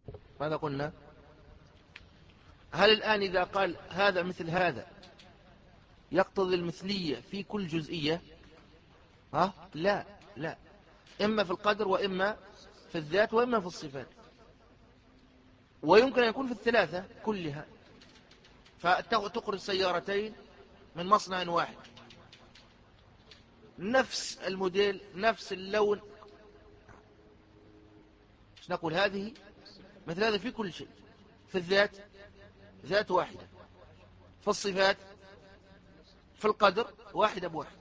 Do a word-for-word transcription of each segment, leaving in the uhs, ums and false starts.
ماذا قلنا؟ هل الآن إذا قال هذا مثل هذا يقتضي المثلية في كل جزئية؟ ها؟ لا لا، إما في القدر وإما في الذات وإما في الصفات، ويمكن أن يكون في الثلاثة كلها. فتخرج سيارتين من مصنع واحد، نفس الموديل نفس اللون، مش نقول هذه مثل هذا في كل شيء. في الذات ذات واحدة، في الصفات في القدر واحدة بواحد.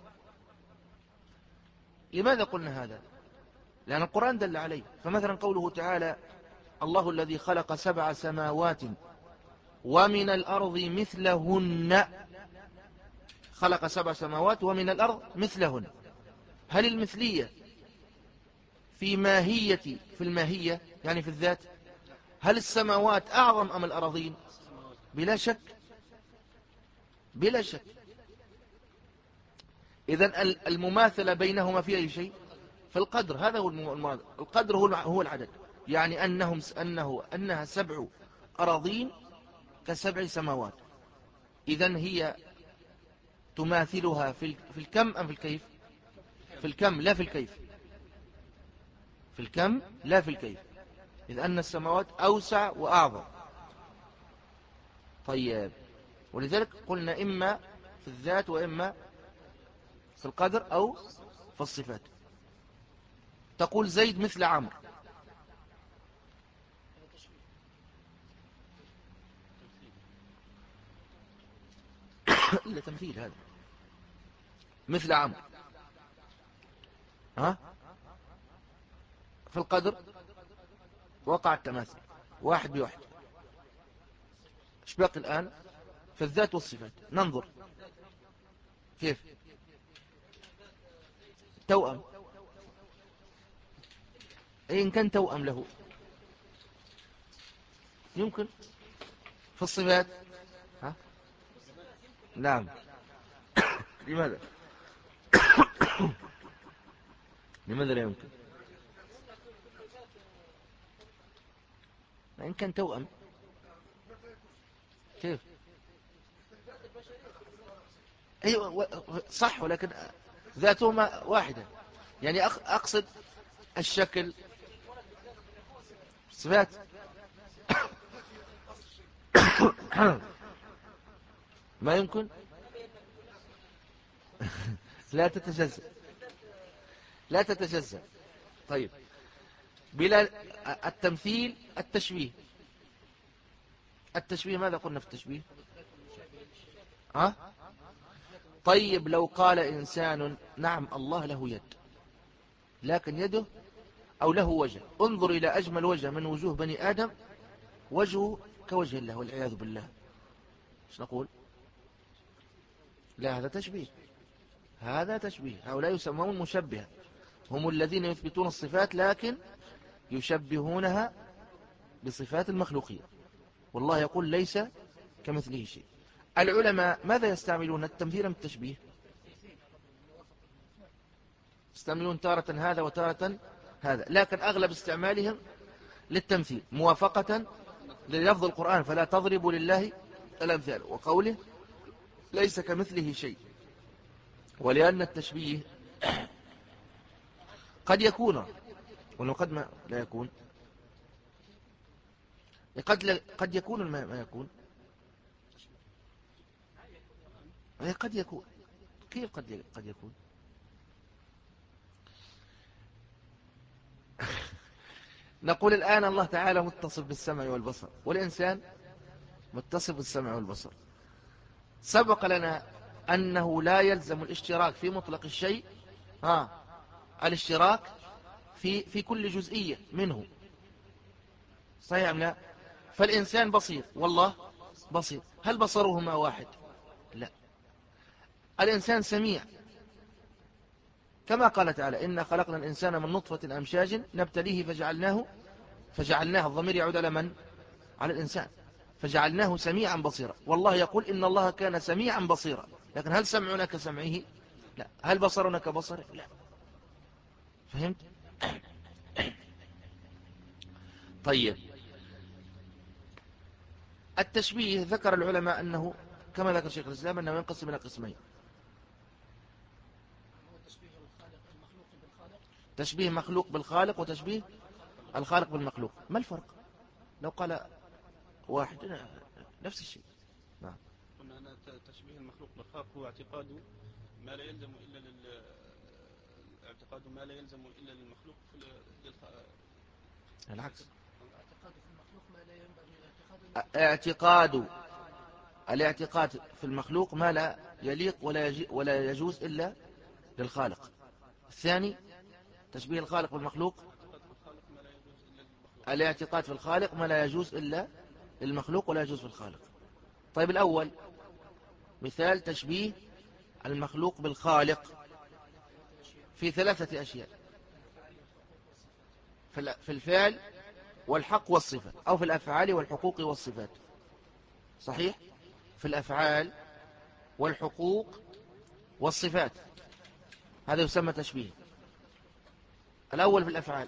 لماذا قلنا هذا؟ لأن القرآن دل عليه. فمثلا قوله تعالى الله الذي خلق سبع سماوات ومن الأرض مثلهن، خلق سبع سماوات ومن الأرض مثلهن. هل المثلية في ماهية في الماهية يعني في الذات؟ هل السماوات أعظم أم الأراضين؟ بلا شك، بلا شك. إذن المماثلة بينهما في أي شيء؟ في القدر. هذا هو المماثلة. القدر هو هو العدد، يعني أنهم أنه أنها سبع أراضين كسبع سماوات. إذن هي تماثلها في في الكم أم في الكيف؟ في الكم لا في الكيف، في الكم لا في الكيف، إذ أن السماوات أوسع وأعظم. طيب، ولذلك قلنا إما في الذات وإما في القدر أو في الصفات. تقول زيد مثل عمرو، إلا تمثيل هذا، مثل عمرو. ها؟ في القدر وقع التماثل واحد بواحد. ايش باقي الآن؟ في الذات والصفات ننظر كيف. توأم، إن كان توأم له يمكن. في الصفات ها؟ نعم. لماذا؟ لماذا لا يمكن؟ إن كان توأم كيف؟ أيوة صح، ولكن ذاتهما واحدة. يعني أقصد الشكل، صفات. ما يمكن. لا تتجزأ، لا تتجزأ. طيب، بلا التمثيل التشبيه. التشبيه ماذا قلنا في التشبيه؟ ها؟ طيب لو قال إنسان نعم الله له يد، لكن يده أو له وجه، انظر إلى أجمل وجه من وجوه بني آدم، وجهه كوجه الله والعياذ بالله، ايش نقول؟ لا، هذا تشبيه، هذا تشبيه. هؤلاء يسمون مشبهة، هم الذين يثبتون الصفات لكن يشبهونها بصفات المخلوقين، والله يقول ليس كمثله شيء. العلماء ماذا يستعملون؟ التمثيل من التشبيه؟ يستعملون تارة هذا وتارة هذا، لكن أغلب استعمالهم للتمثيل موافقة للفظ القرآن فلا تضربوا لله الأمثال، وقوله ليس كمثله شيء. ولأن التشبيه قد يكون ولو قد ما لا يكون، قد, لا قد يكون ما, ما يكون، قد يكون. كيف قد قد يكون؟ نقول الآن الله تعالى متصف بالسمع والبصر، والإنسان متصف بالسمع والبصر. سبق لنا أنه لا يلزم الاشتراك في مطلق الشيء، ها، الاشتراك في في كل جزئية منه، صحيح أم لا؟ فالإنسان بصير والله بصير، هل بصرهما واحد؟ لا. الإنسان سميع، كما قال تعالى إنا خلقنا الإنسان من نطفة أمشاج نبتليه فجعلناه فجعلناه الضمير يعود على من؟ على الإنسان. فجعلناه سميعا بصيرا، والله يقول إن الله كان سميعا بصيرا، لكن هل سمعنا كسمعه؟ لا. هل بصرنا كبصره؟ لا. فهمت؟ طيب، التشبيه ذكر العلماء أنه كما ذكر شيخ الإسلام أنه ينقسم إلى قسمين. تشبيه مخلوق بالخالق وتشبيه الخالق بالمخلوق. ما الفرق لو قال واحد نفس الشيء؟ نعم. قلنا أن تشبيه المخلوق بالخالق هو اعتقاد ما لا يلزم إلا لل اعتقاد ما لا يلزم إلا للمخلوق في للخ... العكس. اعتقاد في المخلوق ما لا ينبغي اعتقاد الاعتقاد في المخلوق ما لا يليق ولا يجي ولا يجوز إلا للخالق. الثاني تشبيه الخالق بالمخلوق، الاعتقاد في الخالق ما لا يجوز إلا للمخلوق ولا يجوز في الخالق. طيب الأول مثال تشبيه المخلوق بالخالق في ثلاثة أشياء: في الفعل والحق والصفة، أو في الأفعال والحقوق والصفات. صحيح؟ في الأفعال والحقوق والصفات، هذا يسمى تشبيه. الأول في الأفعال،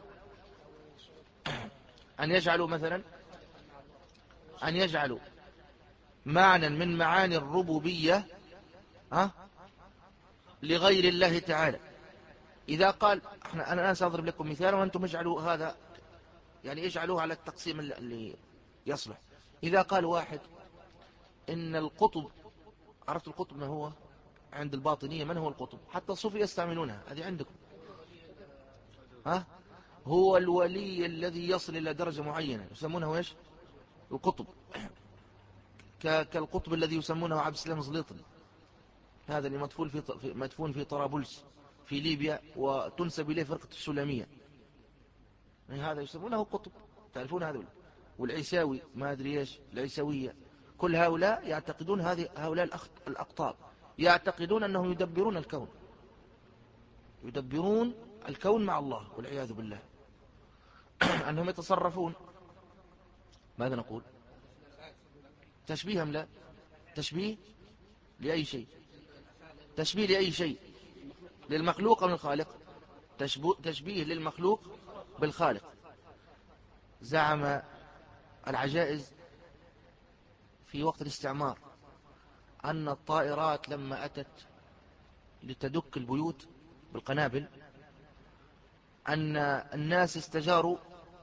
أن يجعلوا مثلا أن يجعلوا معنى من معاني الربوبية أه؟ لغير الله تعالى. إذا قال احنا أنا سأضرب لكم مثال وأنتم اجعلوا هذا، يعني اجعلوه على التقسيم اللي يصلح. إذا قال واحد إن القطب، عرفت القطب ما هو عند الباطنية؟ من هو القطب؟ حتى الصوفية يستعملونها، هذه عندكم. ها؟ هو الولي الذي يصل إلى درجة معينة يسمونه إيش؟ القطب. كالقطب الذي يسمونه عبد السلام زليطن، هذا اللي مدفون في مدفون في طرابلس في ليبيا، وتنسب إليه فرقة السلمية. هذا يسمونه قطب، تعرفون هذا. والعيساوي ما أدري إيش، العيساوية، كل هؤلاء يعتقدون هذه هؤلاء الأقطاب يعتقدون أنهم يدبرون الكون، يدبرون الكون مع الله والعياذ بالله. أنهم يتصرفون. ماذا نقول؟ تشبيه أم لا؟ تشبيه لأي شيء؟ تشبيه لأي شيء؟ للمخلوق أم الخالق؟ تشبيه للمخلوق بالخالق. زعم العجائز في وقت الاستعمار أن الطائرات لما أتت لتدك البيوت بالقنابل أن الناس استجاروا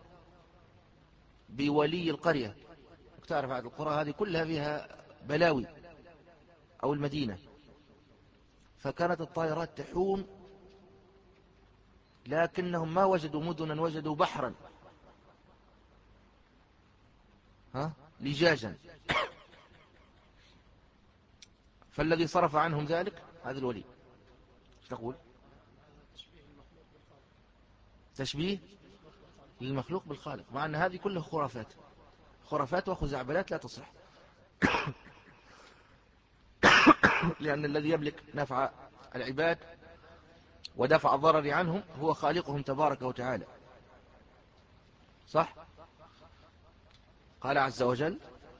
بولي القرية. تعرف هذه القرى هذه كلها فيها بلاوي، أو المدينة، فكانت الطائرات تحوم، لكنهم ما وجدوا مدنا، وجدوا بحرا ها لجاجا. فالذي صرف عنهم ذلك هذا الولي. ايش تقول؟ تشبيه للمخلوق بالخالق، مع أن هذه كلها خرافات، خرافات وخزعبلات لا تصح. لأن الذي يملك نفع العباد ودفع الضرر عنهم هو خالقهم تبارك وتعالى. صح؟ قال عز وجل: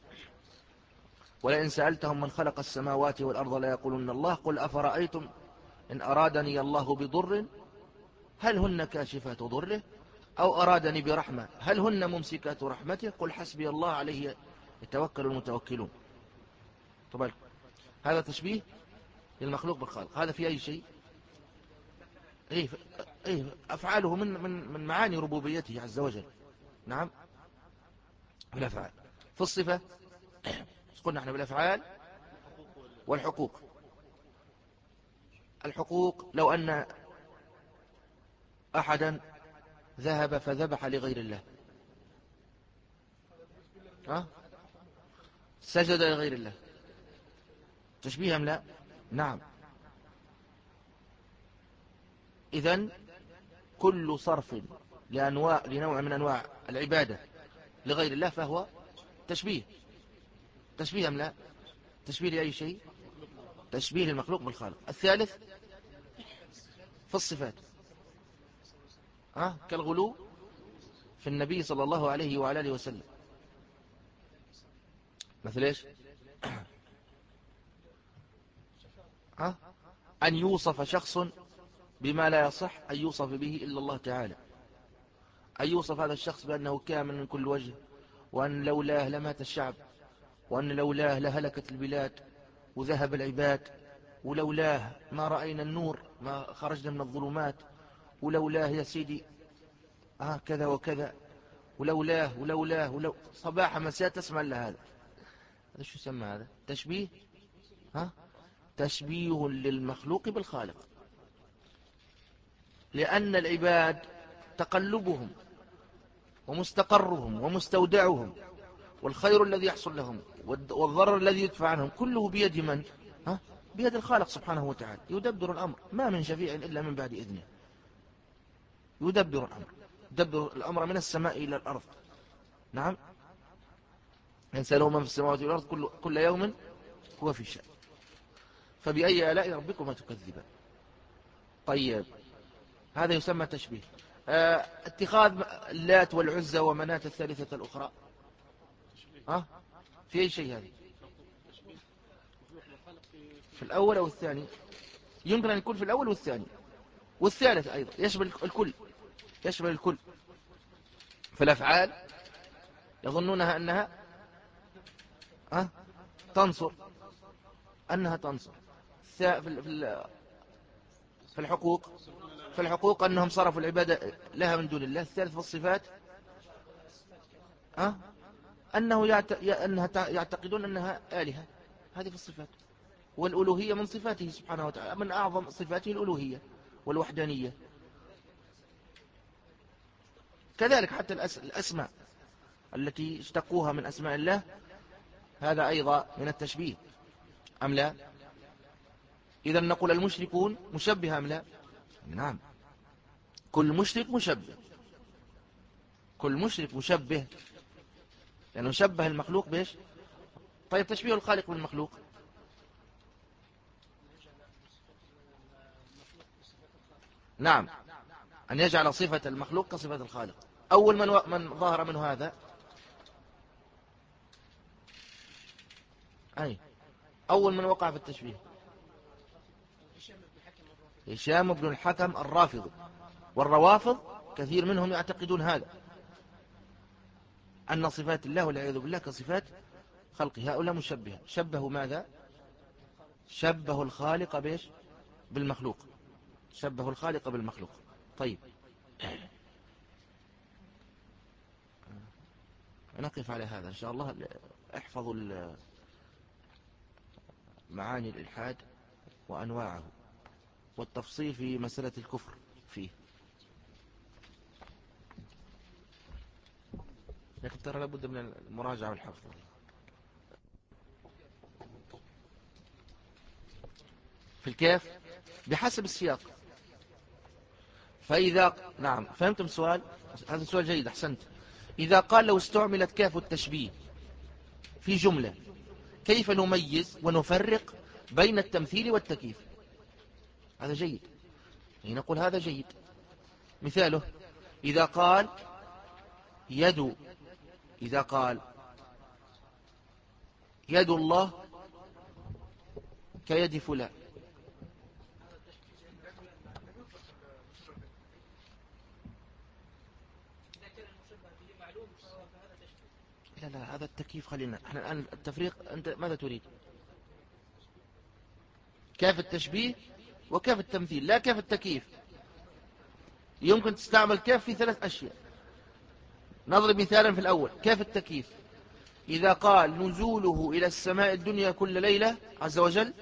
ولئن سألتهم من خلق السماوات والأرض لا يقولون الله قل أفرأيتم إن أرادني الله بضر هل هن كاشفات ضره أو أرادني برحمة هل هن ممسكات رحمته قل حسبي الله عليه يتوكل المتوكلون. طبعا هذا تشبيه للمخلوق بالخالق. هذا في أي شيء؟ إيه إيه أفعاله من من من معاني ربوبيته عز وجل. نعم، بالأفعال. في الصفة قلنا احنا بالأفعال والحقوق. الحقوق لو أن أحدا ذهب فذبح لغير الله، ها؟ سجد لغير الله، تشبيه أم لا؟ نعم. إذن كل صرف لأنواع لنوع من أنواع العبادة لغير الله فهو تشبيه. تشبيه أم لا؟ تشبيه لأي شيء؟ تشبيه المخلوق بالخالق. الثالث في الصفات، أه؟ كالغلو في النبي صلى الله عليه وعلى آله وسلم. مثل إيش؟ أه؟ أن يوصف شخص بما لا يصح أن يوصف به إلا الله تعالى. أن يوصف هذا الشخص بأنه كامل من كل وجه، وأن لولاه لمات الشعب، وأن لولاه لهلكت البلاد وذهب العباد، ولولاه ما رأينا النور، ما خرجنا من الظلمات، ولولاه يا سيدي آه كذا وكذا، ولولاه ولولاه ولو صباح مساء تسمع لهذا. هذا شو يسمى؟ هذا تشبيه. ها؟ تشبيه للمخلوق بالخالق، لأن العباد تقلبهم ومستقرهم ومستودعهم والخير الذي يحصل لهم والضرر الذي يدفع عنهم كله بيد من؟ ها؟ بيد الخالق سبحانه وتعالى. يدبر الأمر، ما من شفيع إلا من بعد إذنه. يدبر الأمر، يدبر الأمر من السماء إلى الأرض. نعم، ينسأله من في السماوات والأرض كل, كل يوم هو في شأن. فبأي آلاء ربكما تكذبان؟ طيب، هذا يسمى تشبيه. آه اتخاذ اللات والعزى ومناة الثالثة الأخرى، ها؟ في أي شيء هذه؟ في الأول أو الثاني؟ يمكن أن يكون في الأول والثاني والثالث أيضا، يشمل الكل، يشمل الكل. فالأفعال يظنونها أنها أه؟ تنصر، أنها تنصر. في الحقوق، في الحقوق أنهم صرفوا العبادة لها من دون الله. الثالث في الصفات أه؟ أنه يعت... أنها يعتقدون أنها آلهة. هذه في الصفات. والألوهية من صفاته سبحانه وتعالى، من أعظم صفاته الألوهية والوحدانية. كذلك حتى الأسماء التي اشتقوها من أسماء الله، هذا أيضا من التشبيه أم لا؟ إذا نقول المشركون مشبه أم لا؟ نعم، كل مشرك مشبه، كل مشرك مشبه، لأنه يعني شبه المخلوق بإيش؟ طيب، تشبيه الخالق بالمخلوق؟ نعم، أن يجعل صفة المخلوق كصفة الخالق. أول من, و... من ظهر منه هذا أي أول من وقع في التشبيه هشام بن الحكم الرافضي. والروافض كثير منهم يعتقدون هذا، أن صفات الله والعياذ بالله كصفات خلقه. هؤلاء مشبهة. شبهوا ماذا؟ شبهوا الخالق بإيش؟ بالمخلوق. شبهوا الخالق بالمخلوق. طيب، نقف على هذا إن شاء الله. احفظوا معاني الإلحاد وأنواعه والتفصيل في مسألة الكفر فيه. لكن ترى لابد من المراجعة والحفظ. في الكيف بحسب السياق. فإذا نعم فهمتم السؤال؟ هذا سؤال جيد، أحسنت. إذا قال لو استعملت كاف التشبيه في جملة، كيف نميز ونفرق بين التمثيل والتكييف؟ هذا جيد، يعني نقول هذا جيد. مثاله إذا قال يد، إذا قال يد الله كيد فلان، لا لا هذا التكييف. خلينا احنا الآن التفريق. أنت ماذا تريد؟ كيف التشبيه وكيف التمثيل، لا كيف التكييف. يمكن تستعمل كيف في ثلاث أشياء. نضرب مثالا في الأول. كيف التكييف إذا قال نزوله إلى السماء الدنيا كل ليلة عز وجل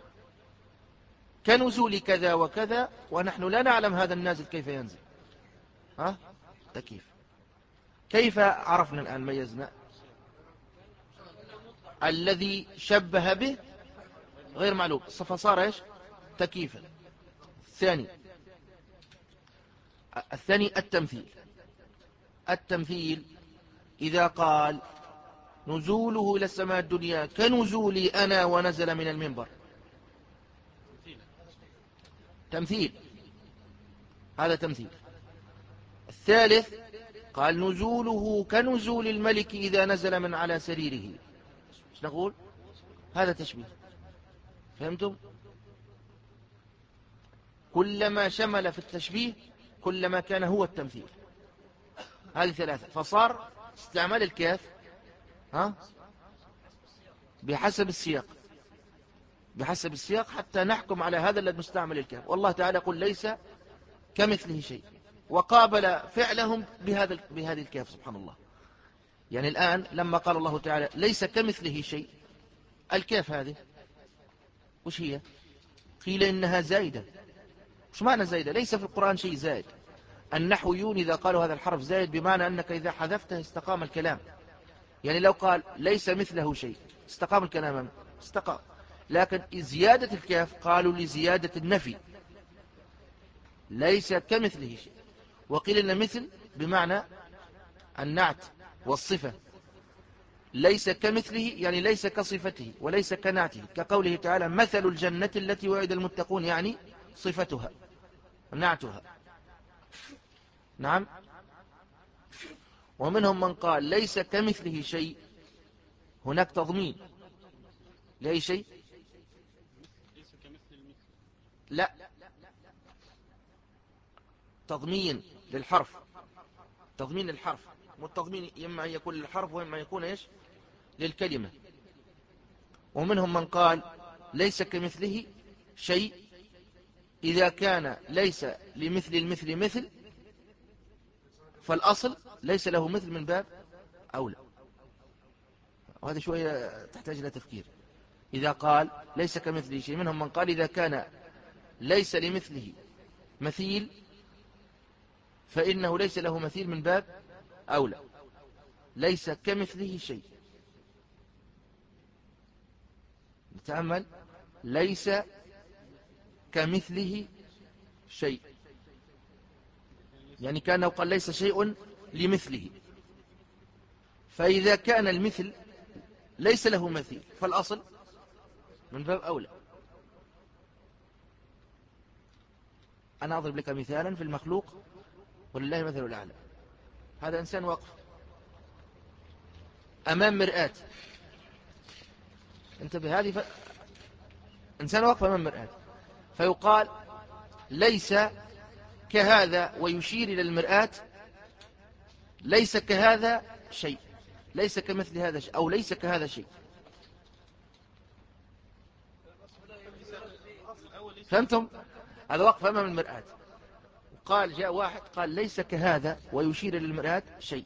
كنزول كذا وكذا، ونحن لا نعلم هذا النازل كيف ينزل. ها؟ تكييف. كيف عرفنا الآن ميزنا؟ الذي شبه به غير معلوم، فصار ايش؟ تكييفا. الثاني الثاني التمثيل. التمثيل إذا قال نزوله إلى السماء الدنيا كنزولي أنا ونزل من المنبر، تمثيل، هذا تمثيل. الثالث قال نزوله كنزول الملك إذا نزل من على سريره، ايش نقول؟ هذا تشبيه. فهمتم؟ كلما شمل في التشبيه كلما كان هو التمثيل. هذه ثلاثة. فصار استعمال الكاف ها بحسب السياق، بحسب السياق حتى نحكم على هذا الذي مستعمل الكاف. والله تعالى يقول ليس كمثله شيء، وقابل فعلهم بهذا بهذه الكاف سبحان الله. يعني الآن لما قال الله تعالى ليس كمثله شيء، الكاف هذه وش هي؟ قيل إنها زائدة. وش معنى زائدة؟ ليس في القرآن شيء زائد. النحويون إذا قالوا هذا الحرف زائد بمعنى أنك إذا حذفته استقام الكلام. يعني لو قال ليس مثله شيء استقام الكلام، استقام. لكن زيادة الكاف قالوا لزيادة النفي، ليس كمثله شيء. وقيل إن مثل بمعنى النعت والصفة، ليس كمثله يعني ليس كصفته وليس كنعته، كقوله تعالى مثل الجنة التي وعد المتقون، يعني صفتها نعتها. نعم. ومنهم من قال ليس كمثله شيء، هناك تضمين لأي شيء؟ ليس كمثل المثل. لا، تضمين للحرف، تضمين للحرف. والتضمين إما أن يكون للحرف وإما أن يكون إيش؟ للكلمة. ومنهم من قال ليس كمثله شيء إذا كان ليس لمثل المثل مثل، فالأصل ليس له مثل من باب أولى. وهذا شوية تحتاج إلى تفكير. إذا قال ليس كمثله شيء، منهم من قال إذا كان ليس لمثله مثيل فإنه ليس له مثيل من باب أولى. ليس كمثله شيء، نتأمل، ليس كمثله شيء، يعني كأنه قال ليس شيء لمثله. فإذا كان المثل ليس له مثيل فالأصل من باب أولى. أنا أضرب لك مثالا في المخلوق ولله مثل الأعلى. هذا إنسان واقف أمام مرآة، انتبه، هذه ف... إنسان واقف أمام مرآة، فيقال ليس كهذا ويشير إلى المرآة، ليس كهذا شيء، ليس كمثل هذا شيء، أو ليس كهذا شيء. فهمتم؟ هذا واقف أمام المرآة، قال جاء واحد قال ليس كهذا ويشير إلى المرآة شيء.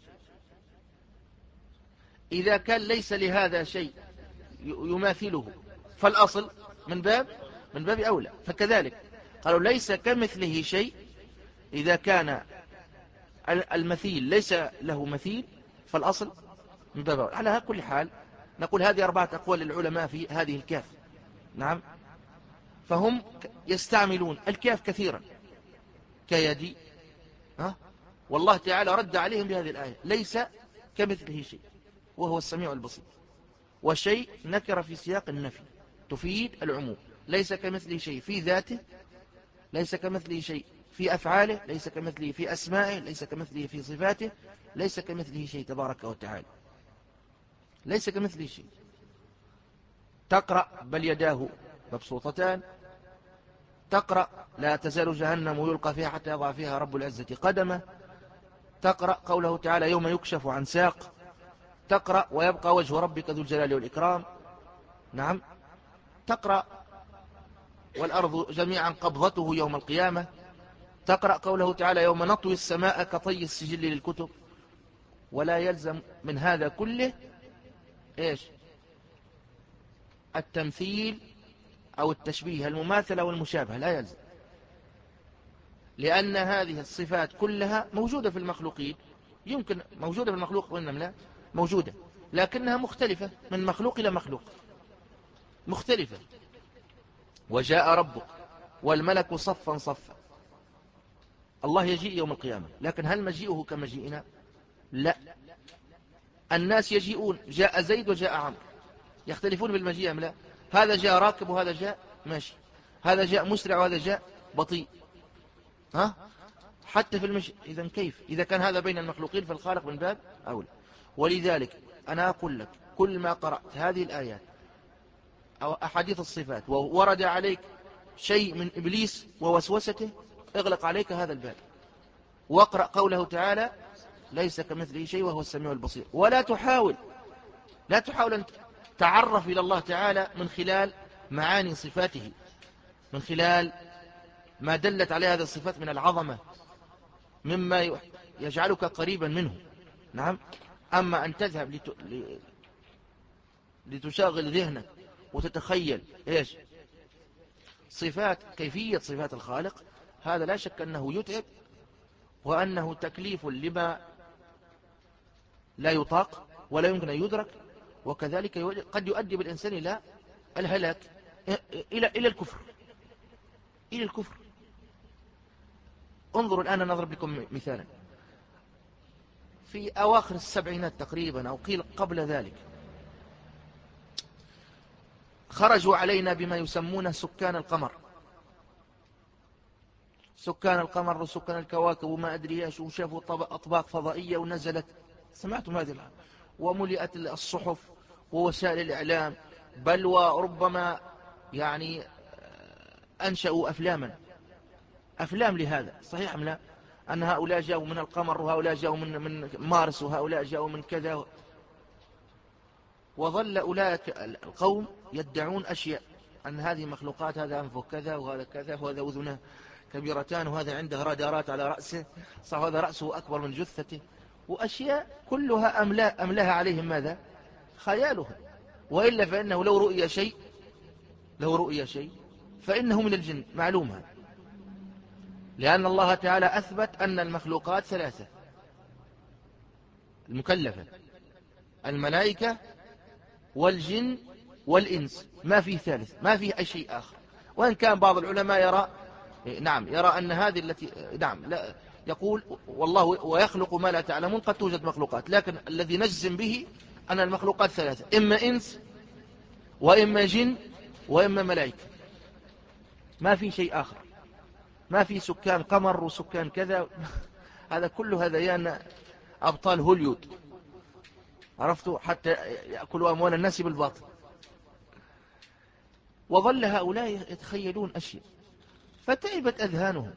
إذا كان ليس لهذا شيء يماثله فالأصل من باب من باب أولى. فكذلك قالوا ليس كمثله شيء، إذا كان المثيل ليس له مثيل فالأصل من باب أولى. على كل حال نقول هذه أربعة أقوال للعلماء في هذه الكاف. نعم. فهم يستعملون الكاف كثيرا كيدي، ها؟ والله تعالى رد عليهم بهذه الآية ليس كمثله شيء وهو السميع البصير. وشيء نكر في سياق النفي تفيد العموم، ليس كمثله شيء في ذاته، ليس كمثله شيء في أفعاله، ليس كمثله في أسمائه، ليس كمثله في صفاته، ليس كمثله شيء تبارك وتعالى، ليس كمثله شيء. تقرأ بل يداه مبسوطتان، تقرأ لا تزال جهنم يلقى فيها حتى يضع فيها رب العزة قدمه، تقرأ قوله تعالى يوم يكشف عن ساق، تقرأ ويبقى وجه ربك ذو الجلال والإكرام. نعم. تقرأ والأرض جميعا قبضته يوم القيامة، تقرأ قوله تعالى يوم نطوي السماء كطي السجل للكتب. ولا يلزم من هذا كله إيش؟ التمثيل أو التشبيه، المماثلة والمشابهة، لا يلزم، لأن هذه الصفات كلها موجودة في المخلوقين. يمكن موجودة في المخلوق وإنما لا موجودة، لكنها مختلفة من مخلوق إلى مخلوق، مختلفة. وجاء ربك والملك صفا صفا، الله يجيء يوم القيامة، لكن هل مجيئه كمجيئنا؟ لا. الناس يجيئون، جاء زيد وجاء عمرو، يختلفون بالمجيء أم لا؟ هذا جاء راكب وهذا جاء ماشي، هذا جاء مسرع وهذا جاء بطيء، ها؟ حتى في المشي. إذن كيف إذا كان هذا بين المخلوقين فالخالق من باب أولى. ولذلك أنا أقول لك كل ما قرأت هذه الآيات أو أحاديث الصفات وورد عليك شيء من إبليس ووسوسته، اغلق عليك هذا الباب واقرأ قوله تعالى ليس كمثله شيء وهو السميع البصير. ولا تحاول لا تحاول أن تعرف إلى الله تعالى من خلال معاني صفاته، من خلال ما دلت عليه هذه الصفات من العظمة، مما يجعلك قريبا منه. نعم. أما أن تذهب لت... لتشاغل ذهنك وتتخيل إيش صفات كيفية صفات الخالق، هذا لا شك أنه يتعب، وأنه تكليف لما لا يطاق ولا يمكن أن يدرك، وكذلك قد يؤدي بالإنسان إلى الهلاك، إلى إلى الكفر، إلى الكفر. انظروا الآن، نضرب لكم مثالا. في أواخر السبعينات تقريبا، أو قيل قبل ذلك، خرجوا علينا بما يسمونه سكان القمر، سكان القمر وسكان الكواكب وما أدري ايش، وشافوا أطباق فضائية ونزلت، سمعتم هذه الآن، وملئت الصحف ووسائل الإعلام، بل وربما يعني أنشأوا أفلاما أفلام لهذا. صحيح أم لا؟ أن هؤلاء جاءوا من القمر، وهؤلاء جاءوا من من مارس، وهؤلاء جاءوا من كذا. وظل أولئك القوم يدعون أشياء، أن هذه مخلوقات، هذا أنفه كذا، وهذا كذا، وهذا أذنه كبيرتان، وهذا عنده رادارات على رأسه، صح، هذا رأسه أكبر من جثته، وأشياء كلها أملا أملاها عليهم ماذا؟ خيالهم. وإلا فإنه لو رؤي شيء لو رؤي شيء فإنه من الجن، معلومها، لأن الله تعالى أثبت أن المخلوقات ثلاثة المكلفة: الملائكة والجن والإنس، ما فيه ثالث، ما فيه أي شيء آخر. وإن كان بعض العلماء يرى نعم يرى أن هذه التي نعم لا يقول والله ويخلق ما لا تعلمون، قد توجد مخلوقات، لكن الذي نجزم به أن المخلوقات ثلاثة: إما إنس، وإما جن، وإما ملائكة، ما في شيء آخر، ما في سكان قمر وسكان كذا. هذا كله هذيان أبطال هوليود، عرفتوا، حتى يأكلوا أموال الناس بالباطل. وظل هؤلاء يتخيلون أشياء، فتعبت أذهانهم،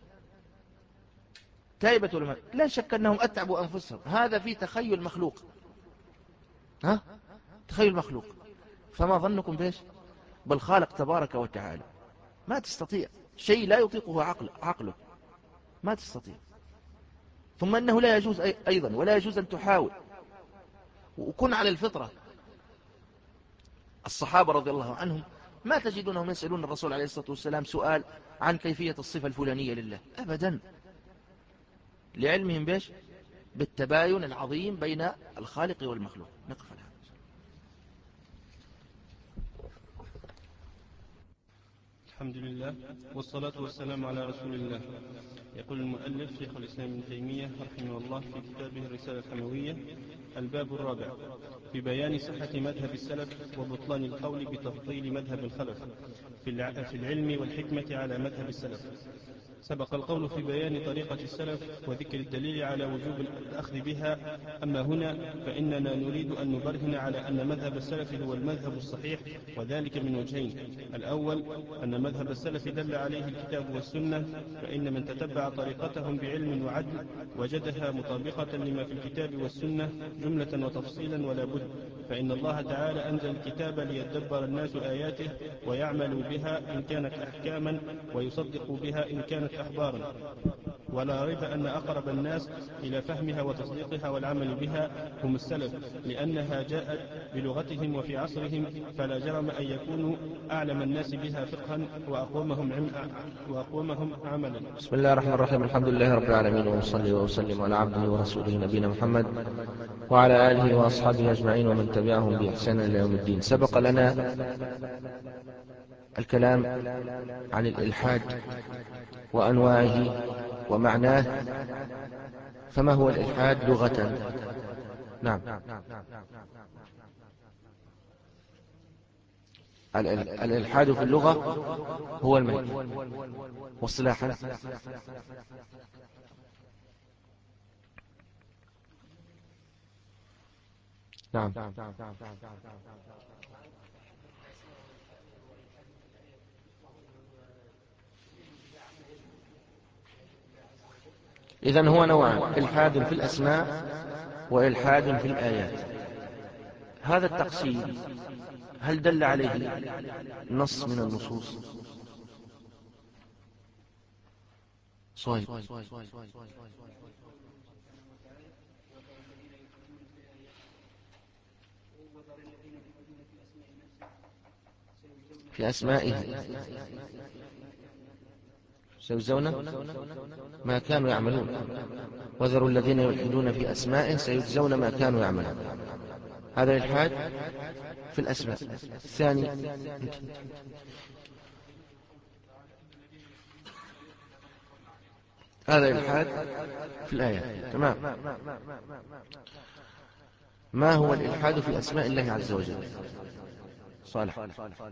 تعبت علماء، لا شك أنهم أتعبوا أنفسهم. هذا في تخيل مخلوق، ها تخيل مخلوق، فما ظنكم بيش بالخالق تبارك وتعالى؟ ما تستطيع شيء لا يطيقه عقل عقله، ما تستطيع. ثم أنه لا يجوز أيضا، ولا يجوز أن تحاول، وكن على الفطرة. الصحابة رضي الله عنهم ما تجدونهم يسألون الرسول عليه الصلاة والسلام سؤال عن كيفية الصفة الفلانية لله أبدا، لعلمهم بيش بالتباين العظيم بين الخالق والمخلوق. نقف الآن. الحمد لله والصلاة والسلام على رسول الله. يقول المؤلف شيخ الإسلام ابن تيمية رحمه الله في كتابه الرسالة الحموية: الباب الرابع في بيان صحة مذهب السلف وبطلان القول بتفضيل مذهب الخلف في العلم والحكمة على مذهب السلف. سبق القول في بيان طريقة السلف وذكر الدليل على وجوب الأخذ بها. أما هنا فإننا نريد أن نبرهن على أن مذهب السلف هو المذهب الصحيح، وذلك من وجهين: الأول أن مذهب السلف دل عليه الكتاب والسنة، فإن من تتبع طريقتهم بعلم وعدل وجدها مطابقة لما في الكتاب والسنة جملة وتفصيلا ولا بد، فإن الله تعالى أنزل الكتاب ليدبر الناس آياته ويعملوا بها إن كانت أحكاما ويصدقوا بها إن كانت أخبارا. ولا ريب أن أقرب الناس إلى فهمها وتصديقها والعمل بها هم السلف، لأنها جاءت بلغتهم وفي عصرهم، فلا جرم أن يكونوا أعلم الناس بها فقها وأقومهم, عم وأقومهم عملا. بسم الله الرحمن الرحيم. الحمد لله رب العالمين، وصلي وسلم على عبده ورسوله نبينا محمد وعلى آله وأصحابه أجمعين ومن تبعهم بإحسان إلى يوم الدين. سبق لنا الكلام عن الإلحاد وأنواعه ومعناه. فما هو الإلحاد لغة؟ نعم، الإلحاد في اللغة هو الميل، واصطلاحا نعم إذن هو نوعان: إلحاد في الأسماء وإلحاد في الآيات. هذا التقسيم هل دل عليه نص من النصوص؟ صحيح. في أسمائه سيجزون ما كانوا يعملون، وذروا الذين يلحدون في أسمائه سيجزون ما كانوا يعملون. هذا الإلحاد في الأسماء. الثاني هذا الإلحاد في الآيات. تمام. ما هو الإلحاد في أسماء الله عز وجل؟ صالح.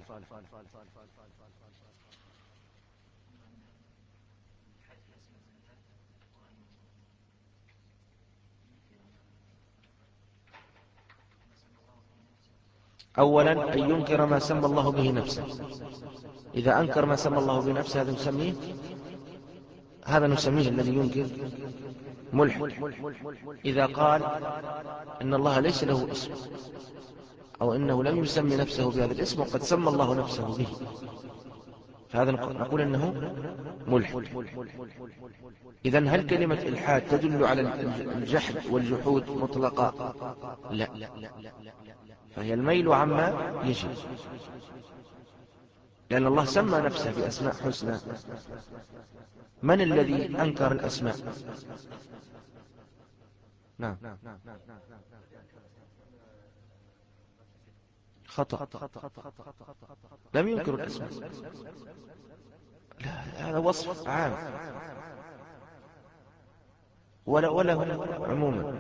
أولا أن ينكر ما سمى الله به نفسه. إذا أنكر ما سمى الله به نفسه هذا نسميه هذا نسميه الذي ينكر ملحد. إذا قال إن الله ليس له اسم، أو إنه لم يسمي نفسه بهذا الاسم وقد سمى الله نفسه به، فهذا نقول إنه ملحد. إذن هل كلمة إلحاد تدل على الجحد والجحود مطلقا؟ لا، فهي الميل عما يجب، لأن الله سمى نفسه بأسماء حسنى. من الذي أنكر الأسماء؟ نعم، خطأ، لم ينكر الأسماء. لا، هذا وصف عام ولا ولا عموما.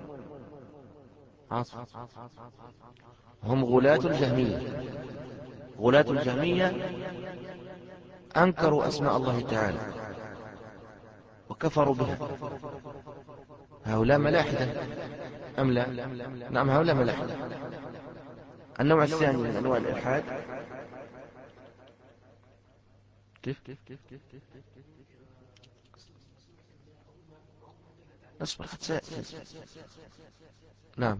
هم غلاة الجهمية. غلاة الجهمية أنكروا أسماء الله تعالى وكفروا بها. هؤلاء ملاحدة أم لا؟ نعم، هؤلاء ملاحدة. النوع الثاني من أنواع الإلحاد كيف؟ اصبر حتى سأتي. نعم،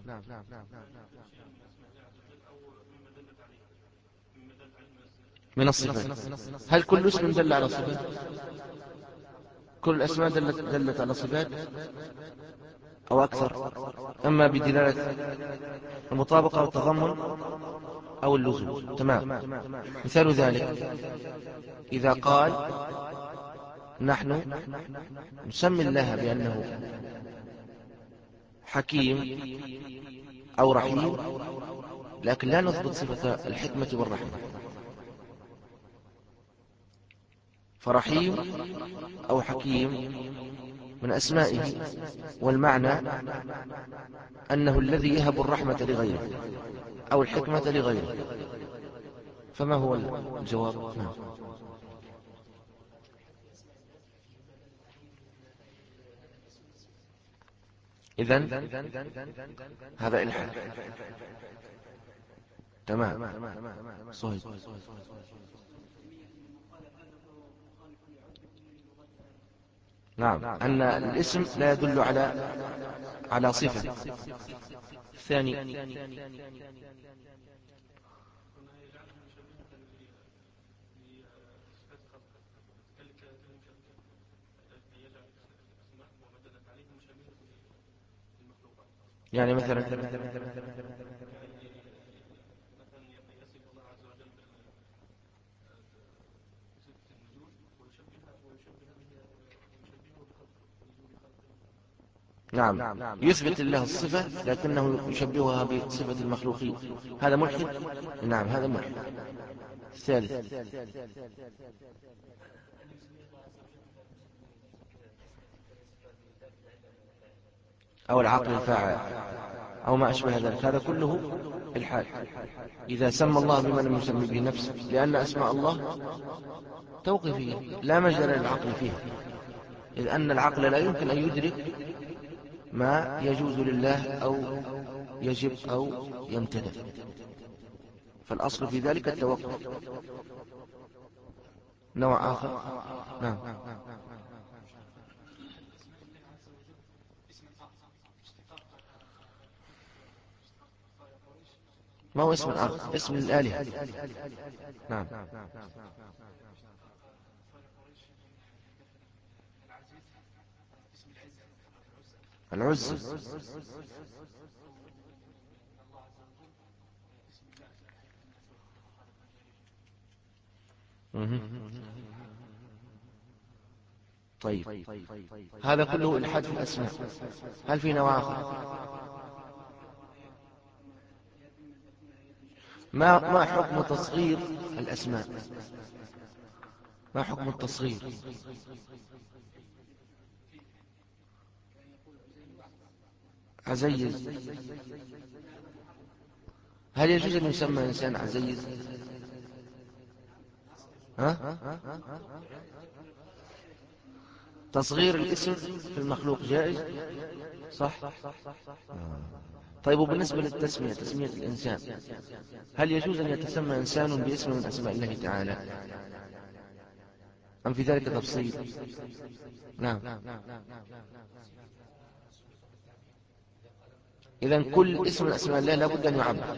من الصفات. هل كل اسم دل على صفات؟ كل الأسماء دلت, دلت على صفات أو أكثر، أما بدلالة المطابقة أو التضمن أو اللزوم. تمام. مثال ذلك إذا قال نحن نسمي الله بأنه حكيم أو رحيم، لكن لا نثبت صفة الحكمة والرحمة. فرحيم أو حكيم من أسمائه، والمعنى أنه الذي يهب الرحمة لغيره أو الحكمة لغيره. فما هو الجواب؟ نعم. إذن هذا إلحاد. تمام، صحيح. نعم، أن الاسم لا يدل على على صفة. الثاني يعني مثلا نعم، يثبت الله الصفة لكنه يشبهها بصفة المخلوقين. هذا ملحد. نعم، هذا ملحد. الثالث أو العقل الفاعل أو ما أشبه ذلك، هذا كله الحاد. إذا سمى الله بما لم يسمي به نفسه، لأن أسماء الله توقيفية لا مجال للعقل فيها، إذ أن العقل لا يمكن أن يدرك ما يجوز لله أو يجب أو يمتنع، فالأصل في ذلك التوقف. نوع آخر. نعم. ما هو اسم آخر، اسم الآلهة. نعم. العزة. طيب، هذا كله إلحاد في الأسماء. هل في نوع آخر؟ ما ما حكم تصغير الأسماء؟ ما حكم التصغير؟ عزيز، هل يجوز أن يسمى إنسان عزيز؟ ها؟ تصغير الاسم في المخلوق جائز؟ صح؟ طيب، وبالنسبة للتسمية، تسمية الإنسان، هل يجوز أن يتسمى إنسان باسم من أسماء الله تعالى أم في ذلك تفصيل؟ نعم. إذن كل اسم من أسماء الله لابد أن يعبر.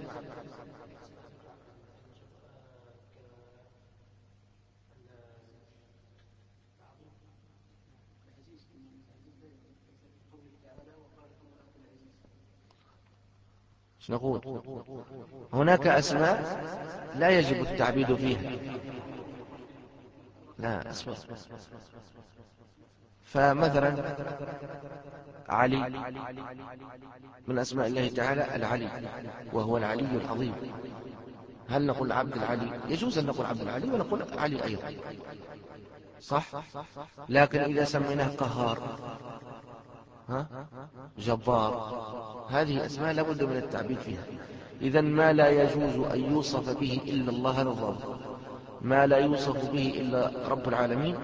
نقول هناك أسماء لا يجب التعبيد فيها. لا، اسمع. فمثلا علي من أسماء الله تعالى العلي، وهو العلي العظيم. هل نقول عبد العلي؟ يجوز أن نقول عبد العلي ونقول علي أيضا، صح؟ لكن إذا سميناه قهار، ها؟ جبار، هذه أسماء لابد من التعبيد فيها. إذن ما لا يجوز أن يوصف به إلا الله هذا الظاهر، ما لا يوصف به إلا رب العالمين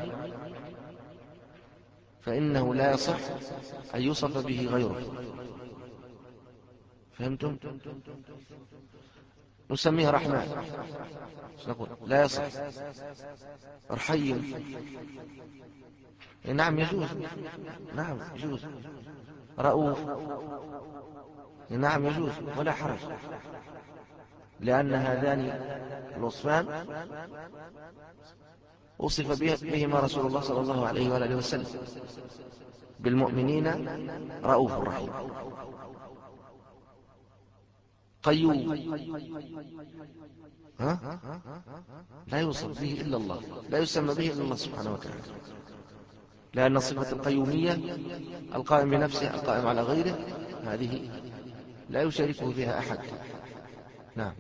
فإنه لا يصح أن يوصف به غيره. فهمتم؟ نسميه رحمن، نقول لا يصح. رحيم، نعم يجوز، نعم يجوز. رؤوف، نعم يجوز ولا حرج، لأن هذان الوصفان وصف بهما رسول الله صلى الله عليه وآله وسلم: بالمؤمنين رؤوف رحيم. قيوم، ها؟ لا يوصف به إلا الله، لا يسمى به إلا الله سبحانه وتعالى، لأن صفة القيومية القائم بنفسه القائم على غيره هذه لا يشاركه فيها أحد. نعم.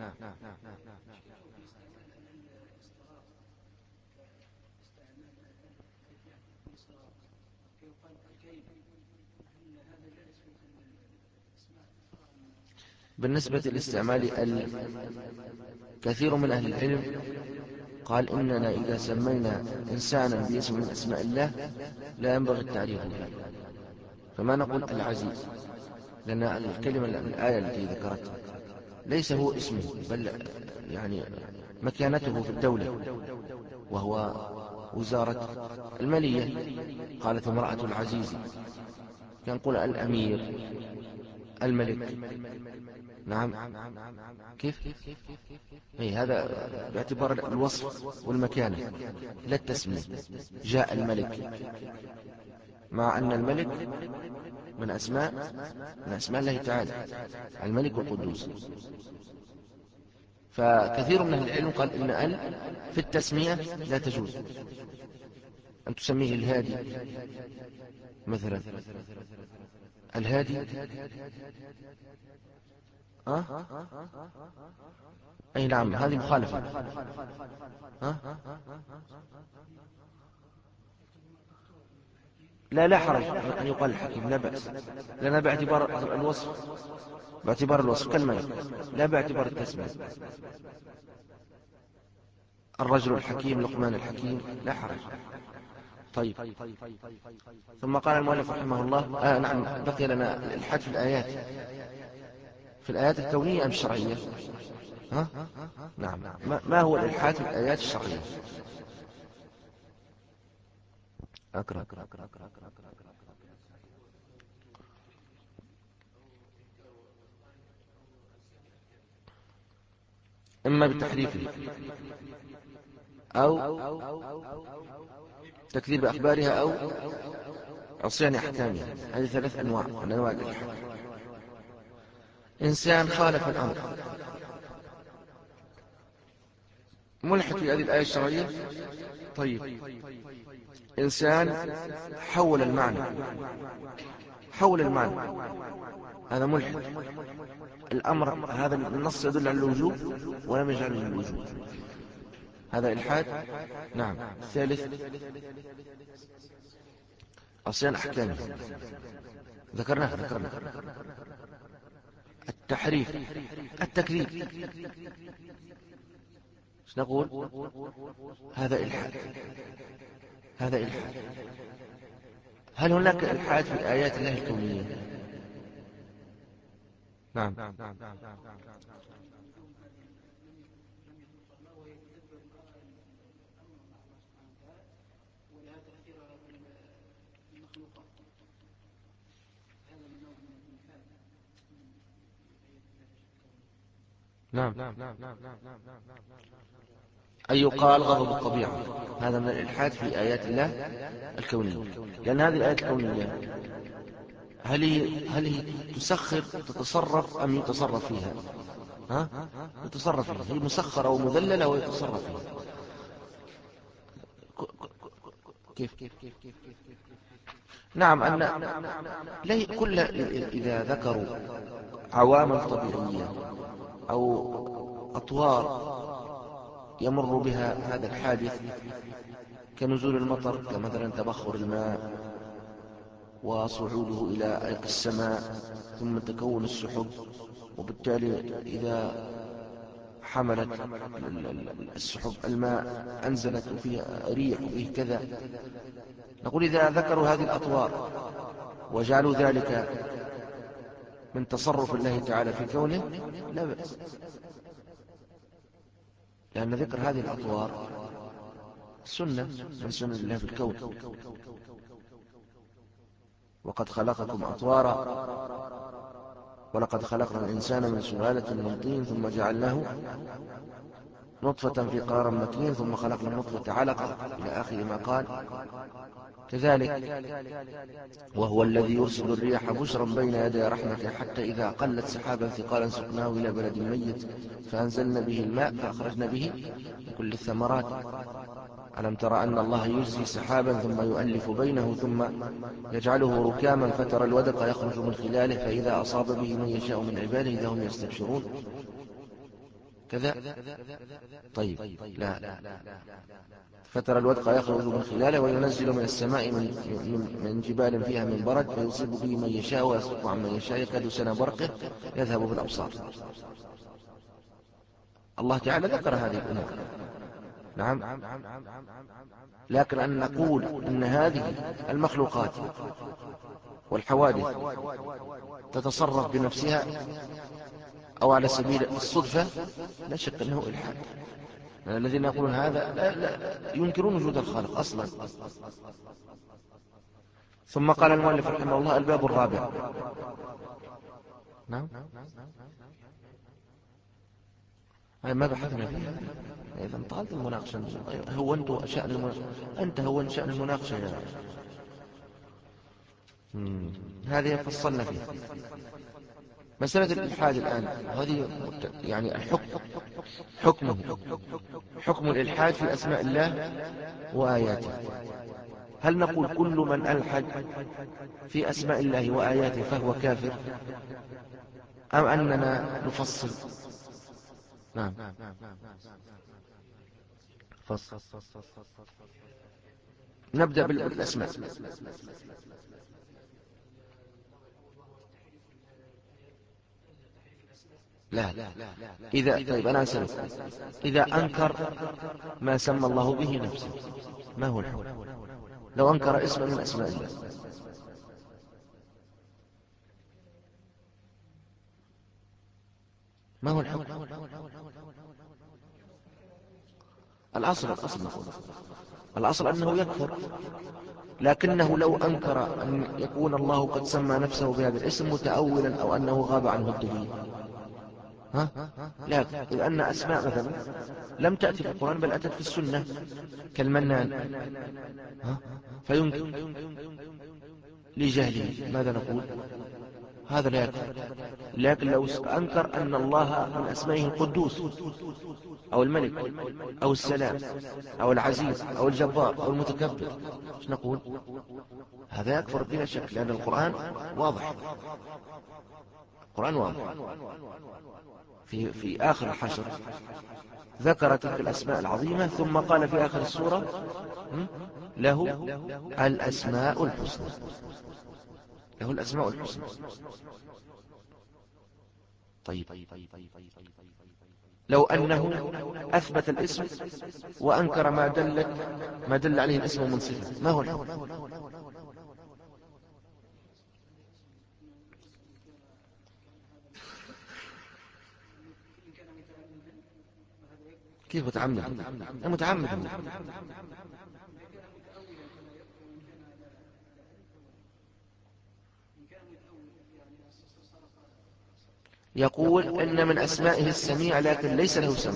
بالنسبة لاستعمال ال، كثير من أهل العلم قال إننا إذا سمينا إنسانا باسم من أسماء الله لا ينبغي التعريف به، فما نقول العزيز، لأن الكلمة الآية التي ذكرتها ليس هو اسمه، بل يعني مكانته في الدولة، وهو وزارة المالية. قالت امرأة العزيز، كان نقول الأمير، الملك. نعم. كيف؟ أي هذا باعتبار الوصف والمكانة لا التسمية. جاء الملك، مع أن الملك من أسماء من أسماء الله تعالى، الملك القدوس. فكثير من أهل العلم قال إن ال في التسمية لا تجوز، أن تسميه الهادي مثلا. الهادي أه؟ أي نعم، هذه مخالفة. أه؟ لا لا حرج أن يقال الحكيم، لا بأس، لأن باعتبار الوصف، باعتبار الوصف كالملك، لا باعتبار التسمية. الرجل الحكيم، لقمان الحكيم، لا حرج. طيب، ثم قال المؤلف رحمه الله، آه نعم، بقي لنا الإلحاد في الآيات، في الآيات الكونية أم الشرعية؟ ها؟ نعم. ما هو الإلحاد في الآيات الشرعية؟ أكرم. إما بتحريفه أو تكذيب أخبارها أو عصيان أحكامها. هذه ثلاث أنواع من أنواع الإلحاد. إنسان خالف الأمر ملحد في هذه الآية الشرعية. طيب إنسان حول المعنى حول المعنى هذا ملحد. الأمر هذا النص يدل على الوجوب ولم يجعله للوجوب، هذا إلحاد. نعم. الثالث عصيان أحكامه، ذكرناه ذكرنا التحريف، التكذيب، ايش نقول؟ هذا إلحاد، هذا إلحاد. هل هناك إلحاد في آيات الله الكونية؟ نعم. نعم. أي يقال غضب الطبيعة، هذا من الإلحاد في آيات الله الكونية، لأن هذه الآيات الكونية هل هي, هل هي تسخر تتصرف أم يتصرف فيها؟ ها؟ يتصرف فيها، هي مسخرة ومذللة ويتصرف فيها. كيف؟ نعم. أن كل إذا ذكروا عوامل طبيعية أو أطوار يمر بها هذا الحادث كنزول المطر، كمثلا تبخر الماء وصعوده إلى السماء ثم تكون السحب، وبالتالي إذا حملت السحب الماء أنزلت وفيها ريح وفيه كذا، نقول إذا ذكروا هذه الأطوار وجعلوا ذلك من تصرف الله تعالى في كونه لا بأس، لأن ذكر هذه الأطوار سنة من سنن الله في الكون. وقد خلقكم أطوارا ولقد خلقنا الإنسان من سلالة من طين ثم جعلناه نطفة في قرار مكين ثم خلقنا النطفة علقة إلى آخر ما قال. كذلك وهو الذي يرسل الرياح بشرا بين يدي رحمته حتى إذا قلت سحابا ثقالا سقناه إلى بلد ميت فأنزلنا به الماء فأخرجنا به كل الثمرات. ألم ترى أن الله يزجي سحابا ثم يؤلف بينه ثم يجعله ركاما فترى الودق يخرج من خلاله فإذا أصاب به من يشاء من عباده إذا هم يستبشرون كذا. طيب لا، فترى الودق يخرج من خلاله وينزل من السماء من, من, من جبال فيها من برد فيصيب به من يشاء ويصرف عن من يشاء يكاد سنا برقه يذهب بالأبصار. الله تعالى ذكر هذه الأمور. نعم. لكن أن نقول أن هذه المخلوقات والحوادث تتصرف بنفسها أو على سبيل الصدفة لا شك أنه إلحاد. الذين يقولون هذا لا لا ينكرون وجود الخالق أصلا. ثم قال المؤلف رحمه الله الباب الرابع. نعم. هاي ما بحثنا فيها. إذا انطالت المناقشة هو أنت شأن المناقشة أنت هو شأن المناقشة يا هذه فصلنا فيها. مسألة الإلحاد الآن هذه يعني الحكم حكمه حكم الإلحاد في أسماء الله وآياته. هل نقول كل من ألحد في أسماء الله وآياته فهو كافر أم أننا نفصل؟ نعم فصل. نبدأ بالأسماء. لا لا إذا طيب أنا أسألك إذا أنكر ما سمى الله به نفسه ما هو الحكم؟ لو أنكر اسما من أسماء الله ما هو الحكم؟ الأصل الأصل الأصل أنه يكفر، لكنه لو أنكر أن يكون الله قد سمى نفسه بهذا الاسم متأولا أو أنه غاب عنه الدليل ها؟ لا، لأن أسماء مثلا لم تأتي في القرآن بل أتت في السنة كالمنان، ها؟ فينكر لجهله، ماذا نقول؟ هذا لا يكفر. لكن لو أنكر أن الله من أسمائه القدوس أو الملك أو السلام أو العزيز أو الجبار أو المتكبر، ايش نقول؟ هذا يكفر بلا شك، لأن القرآن واضح. القرآن واضح في, في آخر الحشر ذكر تلك الأسماء العظيمة، ثم قال في آخر السورة له الأسماء الحسنى، له الأسماء الحسنى. طيب، لو أنه أثبت الاسم وأنكر ما دل ما دل عليه الاسم من صفة، ما هو الحكم؟ كيف متعمد؟ متعمد. يقول إن من أسمائه السميع لكن ليس له سمع،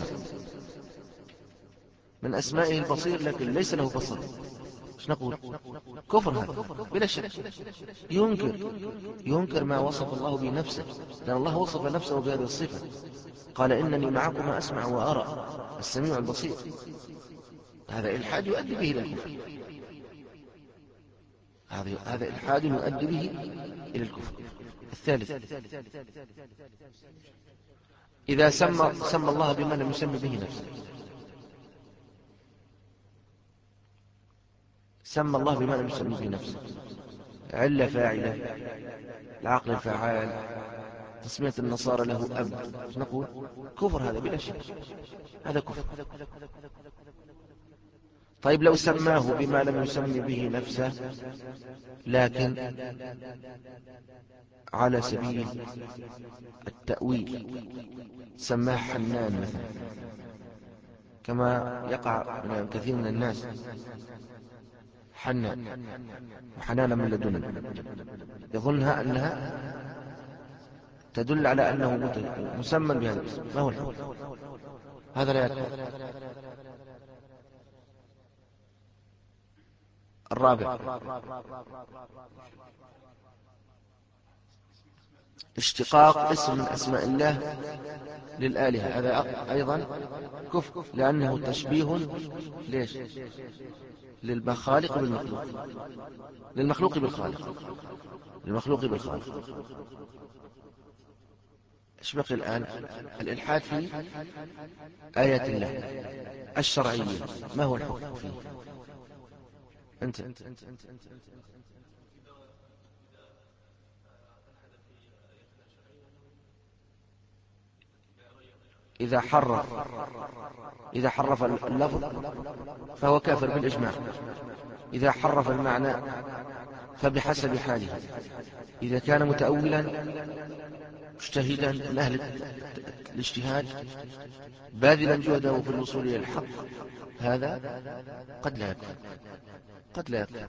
من أسمائه البصير لكن ليس له بصر. ايش نقول؟ كفر هذا بلا شك. ينكر ينكر ما وصف الله به نفسه، لأن الله وصف نفسه بهذه الصفة، قال إنني معكم أسمع وأرى السميع البصير. هذا إلحاد يؤدي به إلى الكفر، هذا هذا إلحاد يؤدي به إلى الكفر. الثالث، إذا سمى سمى الله بما لم يسمي به نفسه، سمى الله بما لم يسمي به نفسه، علة فاعلة، العقل الفعال، تسمية النصارى له أب، نقول كفر هذا بلا شك، هذا كفر. طيب لو سماه بما لم يسمي به نفسه لكن على سبيل التأويل، سماه حنان مثلا، كما يقع من كثير من الناس، حنان وحنانا من لدنا، يظنها أنها تدل على أنه مسمى بهذا الاسم. ما هو الحكم؟ هذا لا يكفر. الرابع، اشتقاق اسم من أسماء الله للآلهة، هذا أيضا كفر، لأنه تشبيه ليش؟ للمخالق بالمخلوق، للمخلوق بالخالق، للمخلوق بالخالق. ايش بقي الآن؟ الإلحاد في آيات الله الشرعية، ما هو الحكم فيه؟ أنت إذا حرف إذا حرف اللفظ فهو كافر بالإجماع، إذا حرف المعنى فبحسب حاله، إذا كان متأولا مجتهدا من أهل الاجتهاد باذلا جهده في الوصول إلى الحق، هذا قد لا يكفر، قد لا يكفر.